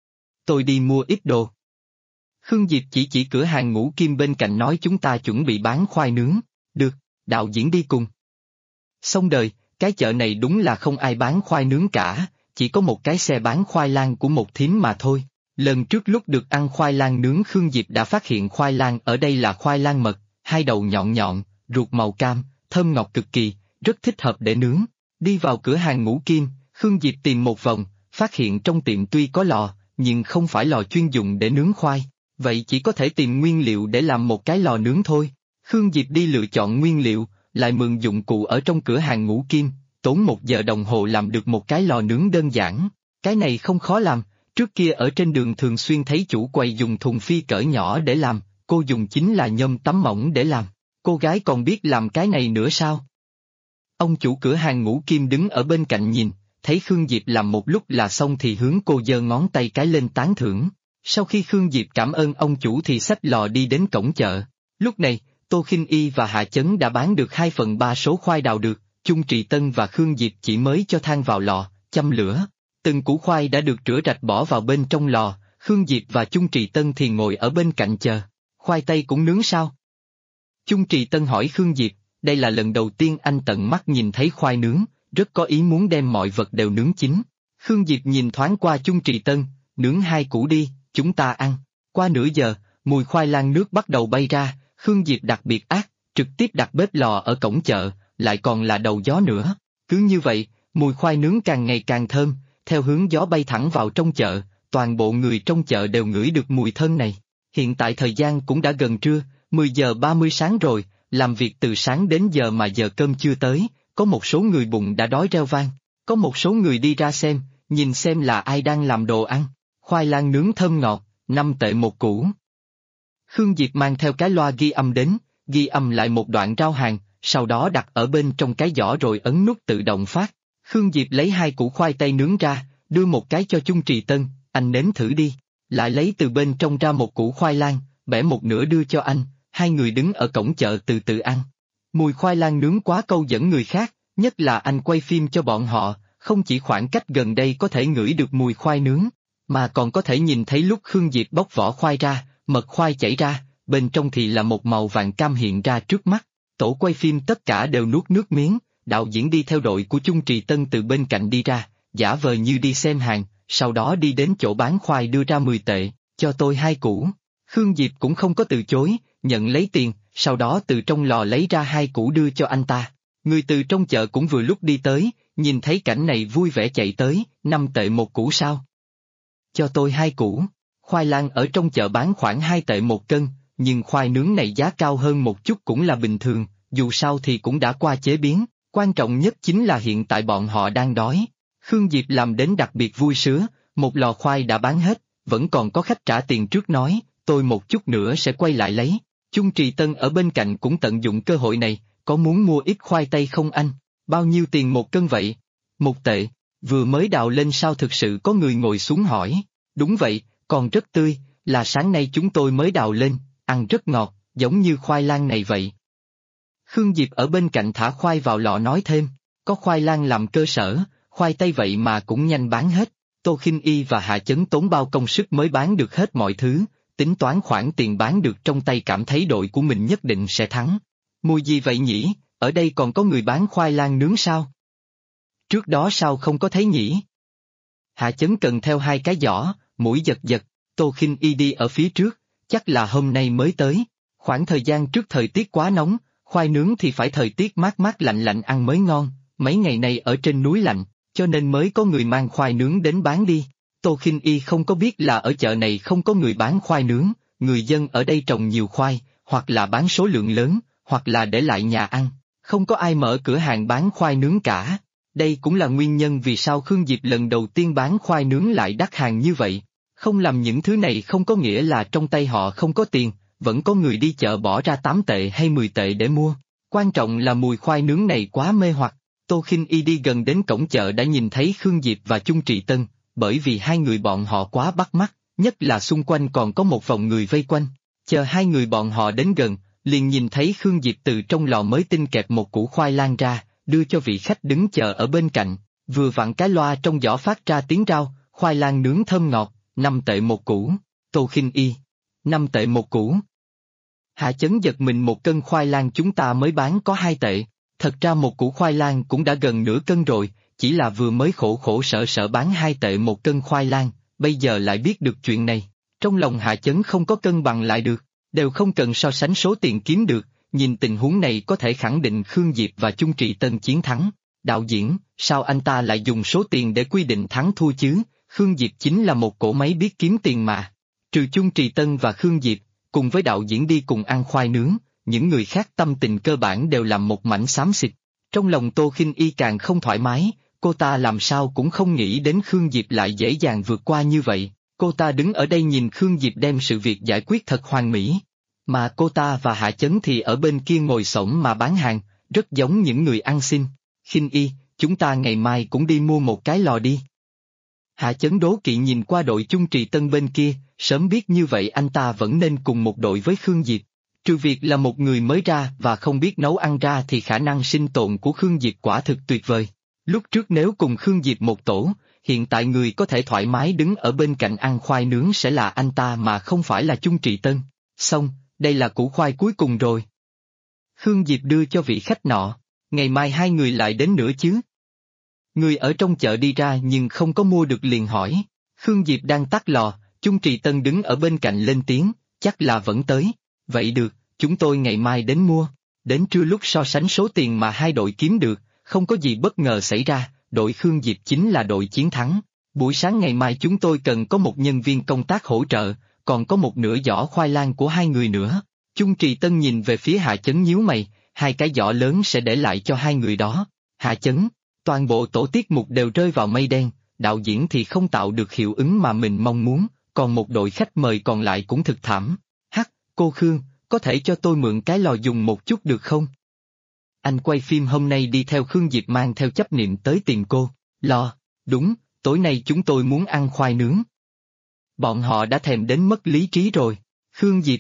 Speaker 1: Tôi đi mua ít đồ. Khương Diệp chỉ cửa hàng Ngũ Kim bên cạnh nói chúng ta chuẩn bị bán khoai nướng, được, đạo diễn đi cùng. Xong đời, cái chợ này đúng là không ai bán khoai nướng cả, chỉ có một cái xe bán khoai lang của một thím mà thôi. Lần trước lúc được ăn khoai lang nướng Khương Diệp đã phát hiện khoai lang ở đây là khoai lang mật, hai đầu nhọn nhọn, ruột màu cam, thơm ngọt cực kỳ, rất thích hợp để nướng. Đi vào cửa hàng Ngũ Kim, Khương Diệp tìm một vòng, phát hiện trong tiệm tuy có lò, nhưng không phải lò chuyên dụng để nướng khoai, vậy chỉ có thể tìm nguyên liệu để làm một cái lò nướng thôi. Khương Diệp đi lựa chọn nguyên liệu, lại mượn dụng cụ ở trong cửa hàng Ngũ Kim, tốn 1 giờ đồng hồ làm được một cái lò nướng đơn giản. Cái này không khó làm, trước kia ở trên đường thường xuyên thấy chủ quầy dùng thùng phi cỡ nhỏ để làm, cô dùng chính là nhôm tấm mỏng để làm. Cô gái còn biết làm cái này nữa sao? Ông chủ cửa hàng Ngũ Kim đứng ở bên cạnh nhìn, thấy Khương Diệp làm một lúc là xong thì hướng cô giơ ngón tay cái lên tán thưởng. Sau khi Khương Diệp cảm ơn ông chủ thì xách lò đi đến cổng chợ. Lúc này, Tô Khinh Y và Hạ Chấn đã bán được 2/3 số khoai đào được, Chung Trì Tân và Khương Diệp chỉ mới cho than vào lò, châm lửa. Từng củ khoai đã được rửa rạch bỏ vào bên trong lò, Khương Diệp và Chung Trì Tân thì ngồi ở bên cạnh chờ. Khoai tây cũng nướng sao? Chung Trì Tân hỏi Khương Diệp, đây là lần đầu tiên anh tận mắt nhìn thấy khoai nướng, rất có ý muốn đem mọi vật đều nướng chín. Khương Diệp nhìn thoáng qua Chung Trì Tân, nướng 2 củ đi, chúng ta ăn. Qua nửa giờ, mùi khoai lang nước bắt đầu bay ra, Khương Diệp đặc biệt ác, trực tiếp đặt bếp lò ở cổng chợ, lại còn là đầu gió nữa. Cứ như vậy, mùi khoai nướng càng ngày càng thơm, theo hướng gió bay thẳng vào trong chợ, toàn bộ người trong chợ đều ngửi được mùi thơm này. Hiện tại thời gian cũng đã gần trưa, 10 giờ 30 sáng rồi, làm việc từ sáng đến giờ mà giờ cơm chưa tới, có một số người bụng đã đói reo vang, có một số người đi ra xem, nhìn xem là ai đang làm đồ ăn. Khoai lang nướng thơm ngọt, 5 tệ một củ. Khương Diệp mang theo cái loa ghi âm đến, ghi âm lại một đoạn rao hàng, sau đó đặt ở bên trong cái giỏ rồi ấn nút tự động phát. Khương Diệp lấy 2 củ khoai tây nướng ra, đưa một cái cho Chung Trì Tân, anh nếm thử đi. Lại lấy từ bên trong ra một củ khoai lang, bẻ một nửa đưa cho anh, hai người đứng ở cổng chợ từ từ ăn. Mùi khoai lang nướng quá câu dẫn người khác, nhất là anh quay phim cho bọn họ, không chỉ khoảng cách gần đây có thể ngửi được mùi khoai nướng, mà còn có thể nhìn thấy lúc Khương Diệp bóc vỏ khoai ra, mật khoai chảy ra, bên trong thì là một màu vàng cam hiện ra trước mắt. Tổ quay phim tất cả đều nuốt nước miếng, đạo diễn đi theo đội của Chung Trì Tân từ bên cạnh đi ra, giả vờ như đi xem hàng, sau đó đi đến chỗ bán khoai đưa ra 10 tệ, cho tôi 2 củ. Khương Diệp cũng không có từ chối, nhận lấy tiền, sau đó từ trong lò lấy ra 2 củ đưa cho anh ta. Người từ trong chợ cũng vừa lúc đi tới, nhìn thấy cảnh này vui vẻ chạy tới, 5 tệ một củ sao? Cho tôi 2 củ. Khoai lang ở trong chợ bán khoảng 2 tệ một cân, nhưng khoai nướng này giá cao hơn một chút cũng là bình thường, dù sao thì cũng đã qua chế biến, quan trọng nhất chính là hiện tại bọn họ đang đói. Khương Diệp làm đến đặc biệt vui sướng, một lò khoai đã bán hết, vẫn còn có khách trả tiền trước nói, tôi một chút nữa sẽ quay lại lấy. Chung Trì Tân ở bên cạnh cũng tận dụng cơ hội này, có muốn mua ít khoai tây không anh? Bao nhiêu tiền một cân vậy? 1 tệ, vừa mới đào lên sao thực sự có người ngồi xuống hỏi, đúng vậy, còn rất tươi, là sáng nay chúng tôi mới đào lên, ăn rất ngọt, giống như khoai lang này vậy. Khương Diệp ở bên cạnh thả khoai vào lọ nói thêm, có khoai lang làm cơ sở, khoai tây vậy mà cũng nhanh bán hết. Tô Khinh Y và Hạ Chấn tốn bao công sức mới bán được hết mọi thứ, tính toán khoản tiền bán được trong tay cảm thấy đội của mình nhất định sẽ thắng. Mùi gì vậy nhỉ, ở đây còn có người bán khoai lang nướng sao? Trước đó sao không có thấy nhỉ? Hạ Chấn cần theo 2 cái giỏ, mũi giật giật, Tô Khinh Y đi ở phía trước, chắc là hôm nay mới tới. Khoảng thời gian trước thời tiết quá nóng, khoai nướng thì phải thời tiết mát mát lạnh lạnh ăn mới ngon, mấy ngày nay ở trên núi lạnh, cho nên mới có người mang khoai nướng đến bán đi. Tô Khinh Y không có biết là ở chợ này không có người bán khoai nướng, người dân ở đây trồng nhiều khoai, hoặc là bán số lượng lớn, hoặc là để lại nhà ăn, không có ai mở cửa hàng bán khoai nướng cả. Đây cũng là nguyên nhân vì sao Khương Diệp lần đầu tiên bán khoai nướng lại đắt hàng như vậy. Không làm những thứ này không có nghĩa là trong tay họ không có tiền, vẫn có người đi chợ bỏ ra 8 tệ hay 10 tệ để mua. Quan trọng là mùi khoai nướng này quá mê hoặc. Tô Khinh Y đi gần đến cổng chợ đã nhìn thấy Khương Diệp và Chung Trị Tân, bởi vì hai người bọn họ quá bắt mắt, nhất là xung quanh còn có một vòng người vây quanh. Chờ hai người bọn họ đến gần, liền nhìn thấy Khương Diệp từ trong lò mới tinh kẹp một củ khoai lang ra, đưa cho vị khách đứng chờ ở bên cạnh, vừa vặn cái loa trong giỏ phát ra tiếng rao, khoai lang nướng thơm ngọt, 5 tệ một củ. Tô Khinh Y, 5 tệ một củ. Hạ Chấn giật mình, một cân khoai lang chúng ta mới bán có 2 tệ, thật ra một củ khoai lang cũng đã gần nửa cân rồi, chỉ là vừa mới khổ khổ sở sở bán 2 tệ một cân khoai lang, bây giờ lại biết được chuyện này. Trong lòng Hạ Chấn không có cân bằng lại được, đều không cần so sánh số tiền kiếm được, nhìn tình huống này có thể khẳng định Khương Diệp và Chung Trị Tân chiến thắng. Đạo diễn, sao anh ta lại dùng số tiền để quy định thắng thua chứ? Khương Diệp chính là một cỗ máy biết kiếm tiền mà. Trừ Chung Trì Tân và Khương Diệp, cùng với đạo diễn đi cùng ăn khoai nướng, những người khác tâm tình cơ bản đều làm một mảnh xám xịt. Trong lòng Tô Khinh Y càng không thoải mái, cô ta làm sao cũng không nghĩ đến Khương Diệp lại dễ dàng vượt qua như vậy. Cô ta đứng ở đây nhìn Khương Diệp đem sự việc giải quyết thật hoàn mỹ. Mà cô ta và Hạ Chấn thì ở bên kia ngồi xổm mà bán hàng, rất giống những người ăn xin. Khinh Y, chúng ta ngày mai cũng đi mua một cái lò đi. Hạ Chấn đố kỵ nhìn qua đội Chung Trì Tân bên kia, sớm biết như vậy anh ta vẫn nên cùng một đội với Khương Diệp. Trừ việc là một người mới ra và không biết nấu ăn ra thì khả năng sinh tồn của Khương Diệp quả thực tuyệt vời. Lúc trước nếu cùng Khương Diệp một tổ, hiện tại người có thể thoải mái đứng ở bên cạnh ăn khoai nướng sẽ là anh ta mà không phải là Chung Trì Tân. Xong, đây là củ khoai cuối cùng rồi. Khương Diệp đưa cho vị khách nọ, ngày mai hai người lại đến nữa chứ? Người ở trong chợ đi ra nhưng không có mua được liền hỏi. Khương Diệp đang tắt lò, Chung Trì Tân đứng ở bên cạnh lên tiếng, chắc là vẫn tới. Vậy được, chúng tôi ngày mai đến mua. Đến trưa lúc so sánh số tiền mà hai đội kiếm được, không có gì bất ngờ xảy ra, đội Khương Diệp chính là đội chiến thắng. Buổi sáng ngày mai chúng tôi cần có một nhân viên công tác hỗ trợ, còn có một nửa giỏ khoai lang của hai người nữa. Chung Trì Tân nhìn về phía Hạ Chấn nhíu mày, hai cái giỏ lớn sẽ để lại cho hai người đó. Hạ Chấn, toàn bộ tổ tiết mục đều rơi vào mây đen, đạo diễn thì không tạo được hiệu ứng mà mình mong muốn, còn một đội khách mời còn lại cũng thực thảm. Hắc, cô Khương, có thể cho tôi mượn cái lò dùng một chút được không? Anh quay phim hôm nay đi theo Khương Diệp mang theo chấp niệm tới tìm cô. Lò, đúng, tối nay chúng tôi muốn ăn khoai nướng. Bọn họ đã thèm đến mất lý trí rồi. Khương Diệp,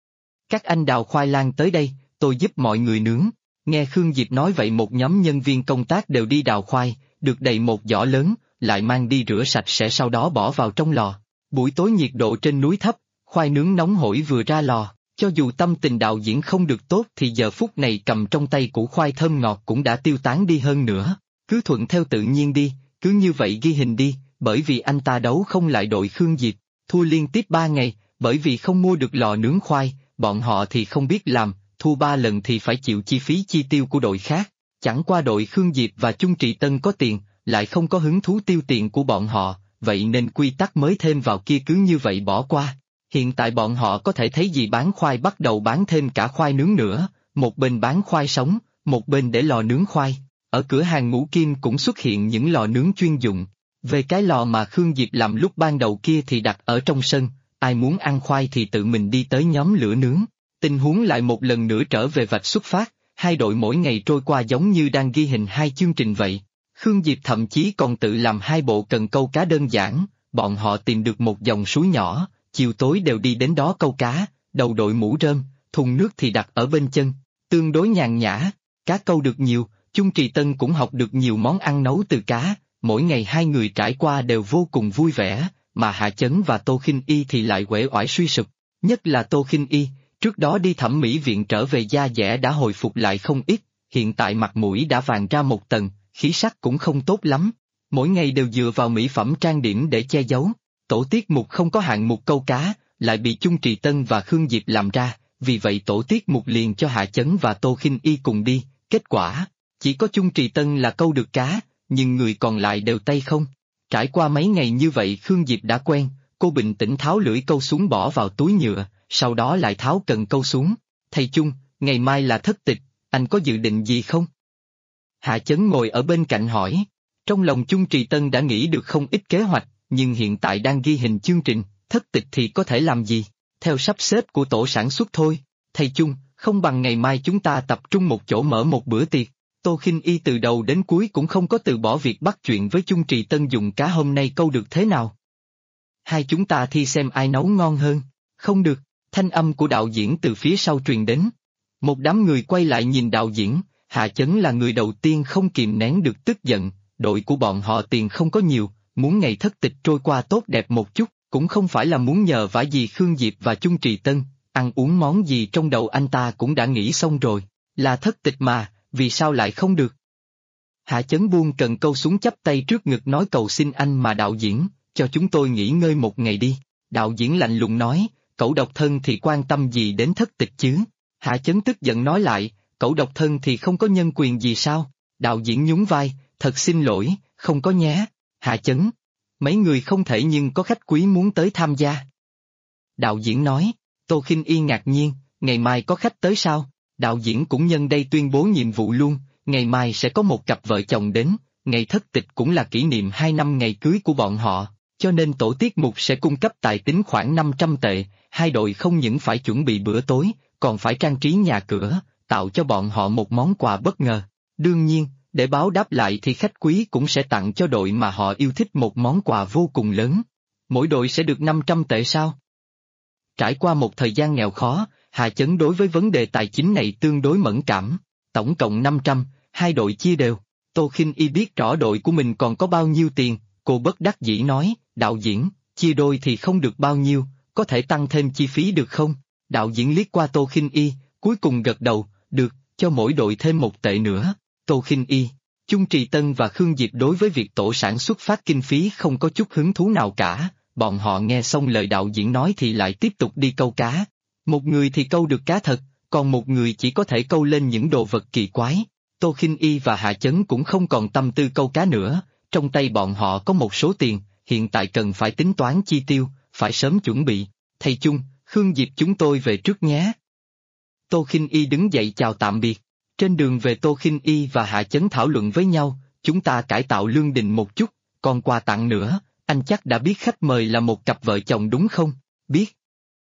Speaker 1: các anh đào khoai lang tới đây, tôi giúp mọi người nướng. Nghe Khương Diệp nói vậy một nhóm nhân viên công tác đều đi đào khoai, được đầy một giỏ lớn, lại mang đi rửa sạch sẽ sau đó bỏ vào trong lò. Buổi tối nhiệt độ trên núi thấp, khoai nướng nóng hổi vừa ra lò, cho dù tâm tình đạo diễn không được tốt thì giờ phút này cầm trong tay củ khoai thơm ngọt cũng đã tiêu tán đi hơn nữa. Cứ thuận theo tự nhiên đi, cứ như vậy ghi hình đi, bởi vì anh ta đấu không lại đội Khương Diệp, thua liên tiếp 3 ngày, bởi vì không mua được lò nướng khoai, bọn họ thì không biết làm, thua 3 lần thì phải chịu chi phí chi tiêu của đội khác. Chẳng qua đội Khương Diệp và Chung Trì Tân có tiền, lại không có hứng thú tiêu tiền của bọn họ, vậy nên quy tắc mới thêm vào kia cứ như vậy bỏ qua. Hiện tại bọn họ có thể thấy gì bán khoai bắt đầu bán thêm cả khoai nướng nữa, một bên bán khoai sống, một bên để lò nướng khoai. Ở cửa hàng Ngũ Kim cũng xuất hiện những lò nướng chuyên dụng. Về cái lò mà Khương Diệp làm lúc ban đầu kia thì đặt ở trong sân, ai muốn ăn khoai thì tự mình đi tới nhóm lửa nướng. Tình huống lại một lần nữa trở về vạch xuất phát, hai đội mỗi ngày trôi qua giống như đang ghi hình hai chương trình vậy. Khương Diệp thậm chí còn tự làm 2 bộ cần câu cá đơn giản, bọn họ tìm được một dòng suối nhỏ, chiều tối đều đi đến đó câu cá, đầu đội mũ rơm, thùng nước thì đặt ở bên chân, tương đối nhàn nhã, cá câu được nhiều, Chung Trì Tân cũng học được nhiều món ăn nấu từ cá, mỗi ngày hai người trải qua đều vô cùng vui vẻ, mà Hạ Chấn và Tô Khinh Y thì lại uể oải suy sụp, nhất là Tô Khinh Y, trước đó đi thẩm mỹ viện trở về da dẻ đã hồi phục lại không ít, hiện tại mặt mũi đã vàng ra một tầng, khí sắc cũng không tốt lắm, mỗi ngày đều dựa vào mỹ phẩm trang điểm để che giấu. Tổ tiết mục không có hạng mục câu cá, lại bị Chung Trì Tân và Khương Diệp làm ra, vì vậy tổ tiết mục liền cho Hạ Chấn và Tô Khinh Y cùng đi, kết quả, chỉ có Chung Trì Tân là câu được cá, nhưng người còn lại đều tay không. Trải qua mấy ngày như vậy Khương Diệp đã quen, cô bình tĩnh tháo lưỡi câu xuống bỏ vào túi nhựa, sau đó lại tháo cần câu xuống. Thầy Chung, ngày mai là thất tịch, anh có dự định gì không? Hạ Chấn ngồi ở bên cạnh hỏi. Trong lòng Chung Trì Tân đã nghĩ được không ít kế hoạch, nhưng hiện tại đang ghi hình chương trình, thất tịch thì có thể làm gì? Theo sắp xếp của tổ sản xuất thôi. Thầy Chung, không bằng ngày mai chúng ta tập trung một chỗ mở một bữa tiệc. Tô Khinh Y từ đầu đến cuối cũng không có từ bỏ việc bắt chuyện với Chung Trì Tân dùng cá hôm nay câu được thế nào. Hai chúng ta thi xem ai nấu ngon hơn. Không được, thanh âm của đạo diễn từ phía sau truyền đến. Một đám người quay lại nhìn đạo diễn, Hạ Chấn là người đầu tiên không kìm nén được tức giận, đội của bọn họ tiền không có nhiều, muốn ngày thất tịch trôi qua tốt đẹp một chút, cũng không phải là muốn nhờ vả gì Khương Diệp và Chung Trì Tân, ăn uống món gì trong đầu anh ta cũng đã nghĩ xong rồi, là thất tịch mà, vì sao lại không được? Hạ Chấn buông cần câu xuống chắp tay trước ngực nói cầu xin anh mà đạo diễn, cho chúng tôi nghỉ ngơi một ngày đi. Đạo diễn lạnh lùng nói, cậu độc thân thì quan tâm gì đến thất tịch chứ? Hạ Chấn tức giận nói lại, cậu độc thân thì không có nhân quyền gì sao? Đạo diễn nhún vai, thật xin lỗi, không có nhé. Hạ Chấn, mấy người không thể nhưng có khách quý muốn tới tham gia. Đạo diễn nói, Tô Khinh Y ngạc nhiên, ngày mai có khách tới sao? Đạo diễn cũng nhân đây tuyên bố nhiệm vụ luôn, ngày mai sẽ có một cặp vợ chồng đến, ngày thất tịch cũng là kỷ niệm 2 năm ngày cưới của bọn họ, cho nên tổ tiết mục sẽ cung cấp tài tính khoảng 500 tệ, hai đội không những phải chuẩn bị bữa tối, còn phải trang trí nhà cửa, tạo cho bọn họ một món quà bất ngờ. Đương nhiên, để báo đáp lại thì khách quý cũng sẽ tặng cho đội mà họ yêu thích một món quà vô cùng lớn. Mỗi đội sẽ được 500 tệ sao? Trải qua một thời gian nghèo khó, Hà Chấn đối với vấn đề tài chính này tương đối mẫn cảm. Tổng cộng 500, hai đội chia đều. Tô Khinh Y biết rõ đội của mình còn có bao nhiêu tiền, cô bất đắc dĩ nói, đạo diễn, chia đôi thì không được bao nhiêu, có thể tăng thêm chi phí được không? Đạo diễn liếc qua Tô Khinh Y, cuối cùng gật đầu, được, cho mỗi đội thêm 1 tệ nữa. Tô Khinh Y, Chung Trì Tân và Khương Diệp đối với việc tổ sản xuất phát kinh phí không có chút hứng thú nào cả, bọn họ nghe xong lời đạo diễn nói thì lại tiếp tục đi câu cá. Một người thì câu được cá thật, còn một người chỉ có thể câu lên những đồ vật kỳ quái. Tô Khinh Y và Hạ Chấn cũng không còn tâm tư câu cá nữa, trong tay bọn họ có một số tiền, hiện tại cần phải tính toán chi tiêu, phải sớm chuẩn bị. Thầy Chung, Khương Diệp chúng tôi về trước nhé. Tô Khinh Y đứng dậy chào tạm biệt. Trên đường về Tô Khinh Y và Hạ Chấn thảo luận với nhau, chúng ta cải tạo lương đình một chút, còn quà tặng nữa, anh chắc đã biết khách mời là một cặp vợ chồng đúng không? Biết.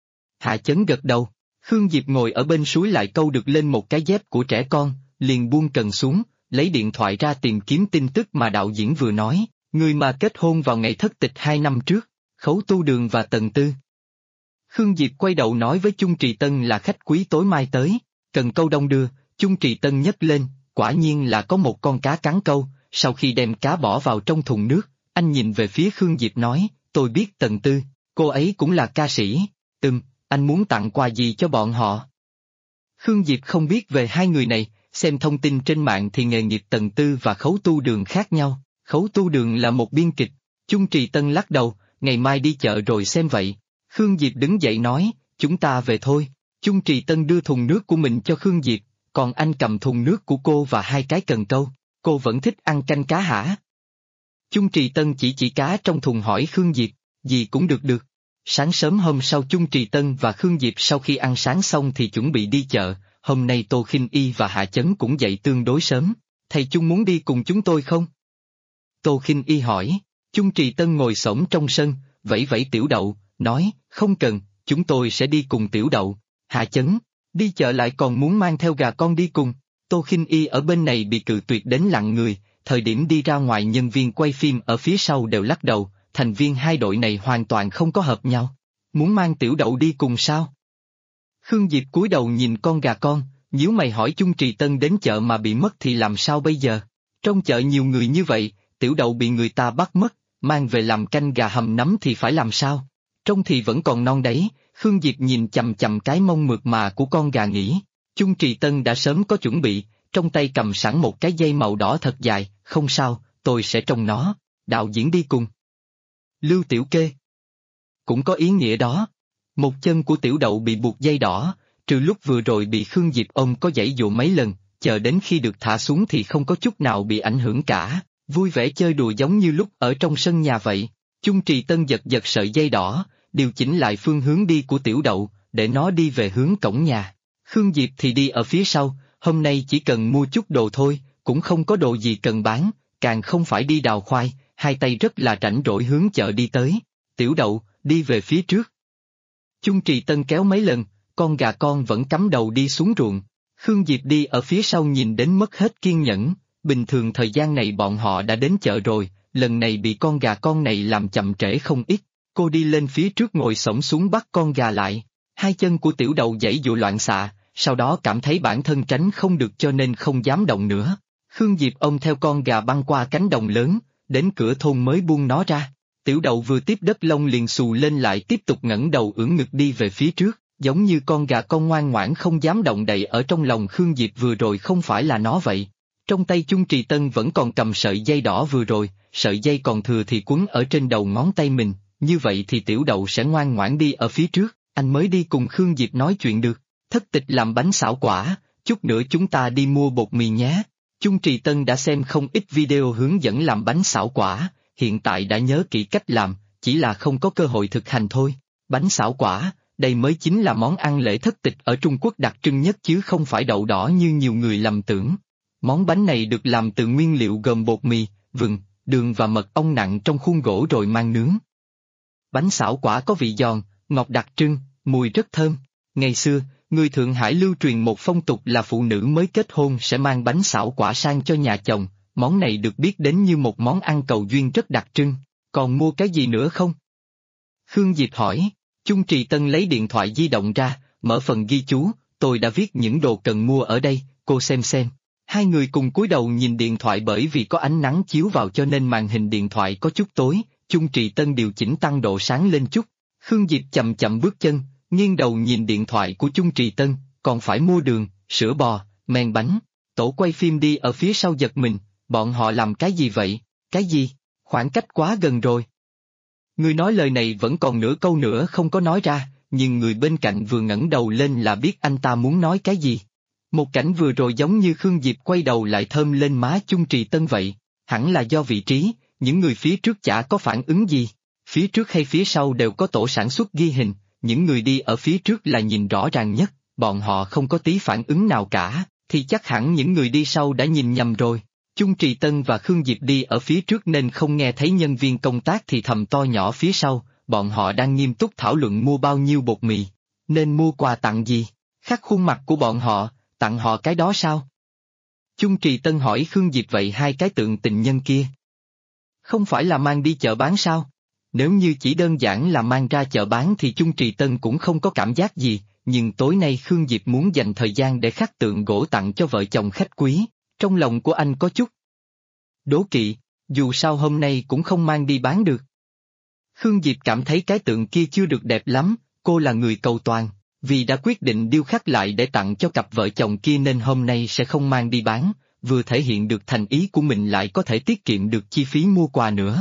Speaker 1: Hạ Chấn gật đầu, Khương Diệp ngồi ở bên suối lại câu được lên một cái dép của trẻ con, liền buông cần xuống, lấy điện thoại ra tìm kiếm tin tức mà đạo diễn vừa nói, người mà kết hôn vào ngày thất tịch 2 năm trước, Khấu Tu Đường và Tần Tư. Khương Diệp quay đầu nói với Chung Trì Tân là khách quý tối mai tới, cần câu đông đưa, Chung Trì Tân nhấc lên, quả nhiên là có một con cá cắn câu, sau khi đem cá bỏ vào trong thùng nước, anh nhìn về phía Khương Diệp nói, tôi biết Tần Tư, cô ấy cũng là ca sĩ, anh muốn tặng quà gì cho bọn họ? Khương Diệp không biết về hai người này, xem thông tin trên mạng thì nghề nghiệp Tần Tư và Khấu Tu Đường khác nhau, Khấu Tu Đường là một biên kịch, Chung Trì Tân lắc đầu, ngày mai đi chợ rồi xem vậy. Khương Diệp đứng dậy nói, chúng ta về thôi. Chung Trì Tân đưa thùng nước của mình cho Khương Diệp, còn anh cầm thùng nước của cô và 2 cái cần câu, cô vẫn thích ăn canh cá hả? Chung Trì Tân chỉ cá trong thùng hỏi Khương Diệp, gì cũng được. Sáng sớm hôm sau Chung Trì Tân và Khương Diệp sau khi ăn sáng xong thì chuẩn bị đi chợ, hôm nay Tô Khinh Y và Hạ Chấn cũng dậy tương đối sớm, thầy Chung muốn đi cùng chúng tôi không? Tô Khinh Y hỏi, Chung Trì Tân ngồi xổm trong sân, vẫy vẫy Tiểu Đậu, nói, không cần, chúng tôi sẽ đi cùng Tiểu Đậu. Hạ Chấn, đi chợ lại còn muốn mang theo gà con đi cùng. Tô Khinh Y ở bên này bị cự tuyệt đến lặng người, thời điểm đi ra ngoài nhân viên quay phim ở phía sau đều lắc đầu, thành viên hai đội này hoàn toàn không có hợp nhau. Muốn mang Tiểu Đậu đi cùng sao? Khương Diệp cúi đầu nhìn con gà con, nhíu mày hỏi Chung Trì Tân đến chợ mà bị mất thì làm sao bây giờ? Trong chợ nhiều người như vậy, Tiểu Đậu bị người ta bắt mất, mang về làm canh gà hầm nấm thì phải làm sao? Trông thì vẫn còn non đấy, Khương Diệp nhìn chằm chằm cái mông mượt mà của con gà nghĩ. Chung Trì Tân đã sớm có chuẩn bị, trong tay cầm sẵn một cái dây màu đỏ thật dài, không sao, tôi sẽ trông nó, đạo diễn đi cùng. Lưu Tiểu Kê. cũng có ý nghĩa đó. Một chân của Tiểu Đậu bị buộc dây đỏ, trừ lúc vừa rồi bị Khương Diệp ôm có giãy dụa mấy lần, chờ đến khi được thả xuống thì không có chút nào bị ảnh hưởng cả, vui vẻ chơi đùa giống như lúc ở trong sân nhà vậy. Chung Trì Tân giật giật sợi dây đỏ, điều chỉnh lại phương hướng đi của Tiểu Đậu, để nó đi về hướng cổng nhà. Khương Diệp thì đi ở phía sau, hôm nay chỉ cần mua chút đồ thôi, cũng không có đồ gì cần bán, càng không phải đi đào khoai, hai tay rất là rảnh rỗi hướng chợ đi tới. Tiểu Đậu, đi về phía trước. Chung Trì Tân kéo mấy lần, con gà con vẫn cắm đầu đi xuống ruộng. Khương Diệp đi ở phía sau nhìn đến mất hết kiên nhẫn, bình thường thời gian này bọn họ đã đến chợ rồi, lần này bị con gà con này làm chậm trễ không ít. Cô đi lên phía trước ngồi xổm xuống bắt con gà lại, hai chân của Tiểu Đậu giãy dụa loạn xạ, sau đó cảm thấy bản thân tránh không được cho nên không dám động nữa. Khương Diệp ôm theo con gà băng qua cánh đồng lớn, đến cửa thôn mới buông nó ra. Tiểu Đậu vừa tiếp đất lông liền xù lên lại tiếp tục ngẩng đầu ưỡn ngực đi về phía trước, giống như con gà con ngoan ngoãn không dám động đậy ở trong lòng Khương Diệp vừa rồi không phải là nó vậy. Trong tay Chung Trì Tân vẫn còn cầm sợi dây đỏ vừa rồi, sợi dây còn thừa thì quấn ở trên đầu ngón tay mình, như vậy thì Tiểu Đậu sẽ ngoan ngoãn đi ở phía trước, anh mới đi cùng Khương Diệp nói chuyện được. Thất tịch làm bánh xảo quả, chút nữa chúng ta đi mua bột mì nhé. Chung Trì Tân đã xem không ít video hướng dẫn làm bánh xảo quả, hiện tại đã nhớ kỹ cách làm, chỉ là không có cơ hội thực hành thôi. Bánh xảo quả, đây mới chính là món ăn lễ thất tịch ở Trung Quốc đặc trưng nhất chứ không phải đậu đỏ như nhiều người lầm tưởng. Món bánh này được làm từ nguyên liệu gồm bột mì, vừng, đường và mật ong nặng trong khuôn gỗ rồi mang nướng. Bánh xảo quả có vị giòn, ngọt đặc trưng, mùi rất thơm. Ngày xưa, người Thượng Hải lưu truyền một phong tục là phụ nữ mới kết hôn sẽ mang bánh xảo quả sang cho nhà chồng, món này được biết đến như một món ăn cầu duyên rất đặc trưng. Còn mua cái gì nữa không? Khương Diệp hỏi. Chung Trì Tân lấy điện thoại di động ra, mở phần ghi chú, tôi đã viết những đồ cần mua ở đây, cô xem xem. Hai người cùng cúi đầu nhìn điện thoại bởi vì có ánh nắng chiếu vào cho nên màn hình điện thoại có chút tối, Chung Trì Tân điều chỉnh tăng độ sáng lên chút. Khương Diệp chậm chậm bước chân, nghiêng đầu nhìn điện thoại của Chung Trì Tân, còn phải mua đường, sữa bò, men bánh. Tổ quay phim đi ở phía sau giật mình, bọn họ làm cái gì vậy? Cái gì? Khoảng cách quá gần rồi. Người nói lời này vẫn còn nửa câu nữa không có nói ra, nhưng người bên cạnh vừa ngẩng đầu lên là biết anh ta muốn nói cái gì. Một cảnh vừa rồi giống như Khương Diệp quay đầu lại thơm lên má Chung Trì Tân vậy, hẳn là do vị trí, những người phía trước chả có phản ứng gì. Phía trước hay phía sau đều có tổ sản xuất ghi hình, những người đi ở phía trước là nhìn rõ ràng nhất, bọn họ không có tí phản ứng nào cả, thì chắc hẳn những người đi sau đã nhìn nhầm rồi. Chung Trì Tân và Khương Diệp đi ở phía trước nên không nghe thấy nhân viên công tác thì thầm to nhỏ phía sau, bọn họ đang nghiêm túc thảo luận mua bao nhiêu bột mì, nên mua quà tặng gì, khắc khuôn mặt của bọn họ, tặng họ cái đó sao? Chung Trì Tân hỏi Khương Diệp vậy hai cái tượng tình nhân kia không phải là mang đi chợ bán sao? Nếu như chỉ đơn giản là mang ra chợ bán thì Chung Trì Tân cũng không có cảm giác gì, nhưng tối nay Khương Diệp muốn dành thời gian để khắc tượng gỗ tặng cho vợ chồng khách quý, trong lòng của anh có chút đố kỵ, dù sao hôm nay cũng không mang đi bán được. Khương Diệp cảm thấy cái tượng kia chưa được đẹp lắm, cô là người cầu toàn, vì đã quyết định điêu khắc lại để tặng cho cặp vợ chồng kia nên hôm nay sẽ không mang đi bán, vừa thể hiện được thành ý của mình lại có thể tiết kiệm được chi phí mua quà nữa.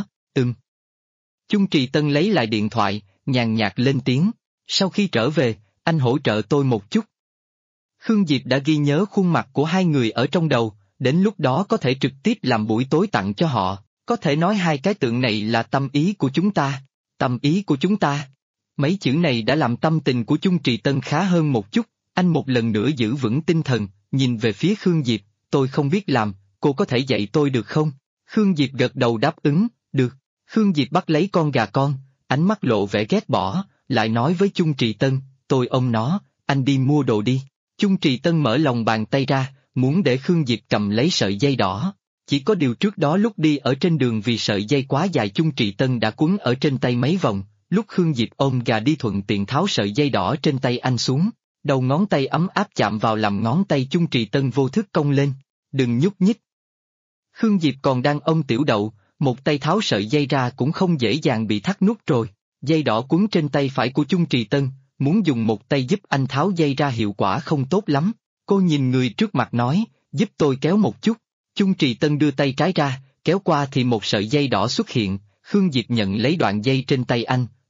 Speaker 1: Chung Trì Tân lấy lại điện thoại, nhàn nhạt lên tiếng, sau khi trở về, anh hỗ trợ tôi một chút. Khương Diệp đã ghi nhớ khuôn mặt của hai người ở trong đầu, đến lúc đó có thể trực tiếp làm buổi tối tặng cho họ, có thể nói hai cái tượng này là tâm ý của chúng ta, tâm ý của chúng ta. Mấy chữ này đã làm tâm tình của Chung Trì Tân khá hơn một chút, anh một lần nữa giữ vững tinh thần, nhìn về phía Khương Diệp, tôi không biết làm, cô có thể dạy tôi được không? Khương Diệp gật đầu đáp ứng, được. Khương Diệp bắt lấy con gà con, ánh mắt lộ vẻ ghét bỏ, lại nói với Chung Trì Tân, tôi ôm nó, anh đi mua đồ đi. Chung Trì Tân mở lòng bàn tay ra, muốn để Khương Diệp cầm lấy sợi dây đỏ. Chỉ có điều trước đó lúc đi ở trên đường vì sợi dây quá dài Chung Trì Tân đã quấn ở trên tay mấy vòng, lúc Khương Diệp ôm gà đi thuận tiện tháo sợi dây đỏ trên tay anh xuống, đầu ngón tay ấm áp chạm vào làm ngón tay Chung Trì Tân vô thức cong lên, đừng nhúc nhích. Khương Diệp còn đang ôm Tiểu Đậu, một tay tháo sợi dây ra cũng không dễ dàng bị thắt nút rồi, dây đỏ quấn trên tay phải của Chung Trì Tân, muốn dùng một tay giúp anh tháo dây ra hiệu quả không tốt lắm, cô nhìn người trước mặt nói, giúp tôi kéo một chút, Chung Trì Tân đưa tay trái ra, kéo qua thì một sợi dây đỏ xuất hiện, Khương Diệp nhận lấy đoạn dây trên tay anh,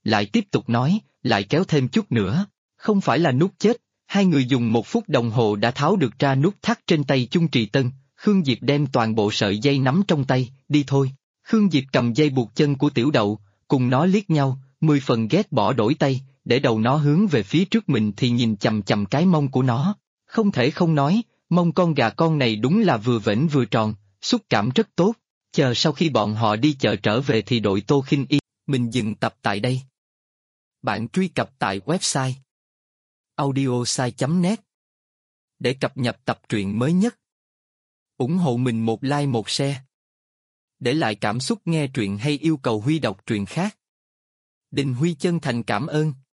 Speaker 1: lại tiếp tục nói, lại kéo thêm chút nữa. Không phải là nút chết, hai người dùng 1 phút đồng hồ đã tháo được ra nút thắt trên tay Chung Trì Tân, Khương Diệp đem toàn bộ sợi dây nắm trong tay, đi thôi. Khương Diệp cầm dây buộc chân của Tiểu Đậu, cùng nó liếc nhau, 10 phần ghét bỏ đổi tay, để đầu nó hướng về phía trước mình thì nhìn chằm chằm cái mông của nó. Không thể không nói, mông con gà con này đúng là vừa vểnh vừa tròn, xúc cảm rất tốt. Chờ sau khi bọn họ đi chợ trở về thì đội Tô Khinh Y, mình dừng tập tại đây. Bạn truy cập tại website audiosai.net để cập nhật tập truyện mới nhất. Ủng hộ mình một like một share. Để lại cảm xúc nghe truyện hay yêu cầu Huy đọc truyện khác. Đình Huy chân thành cảm ơn.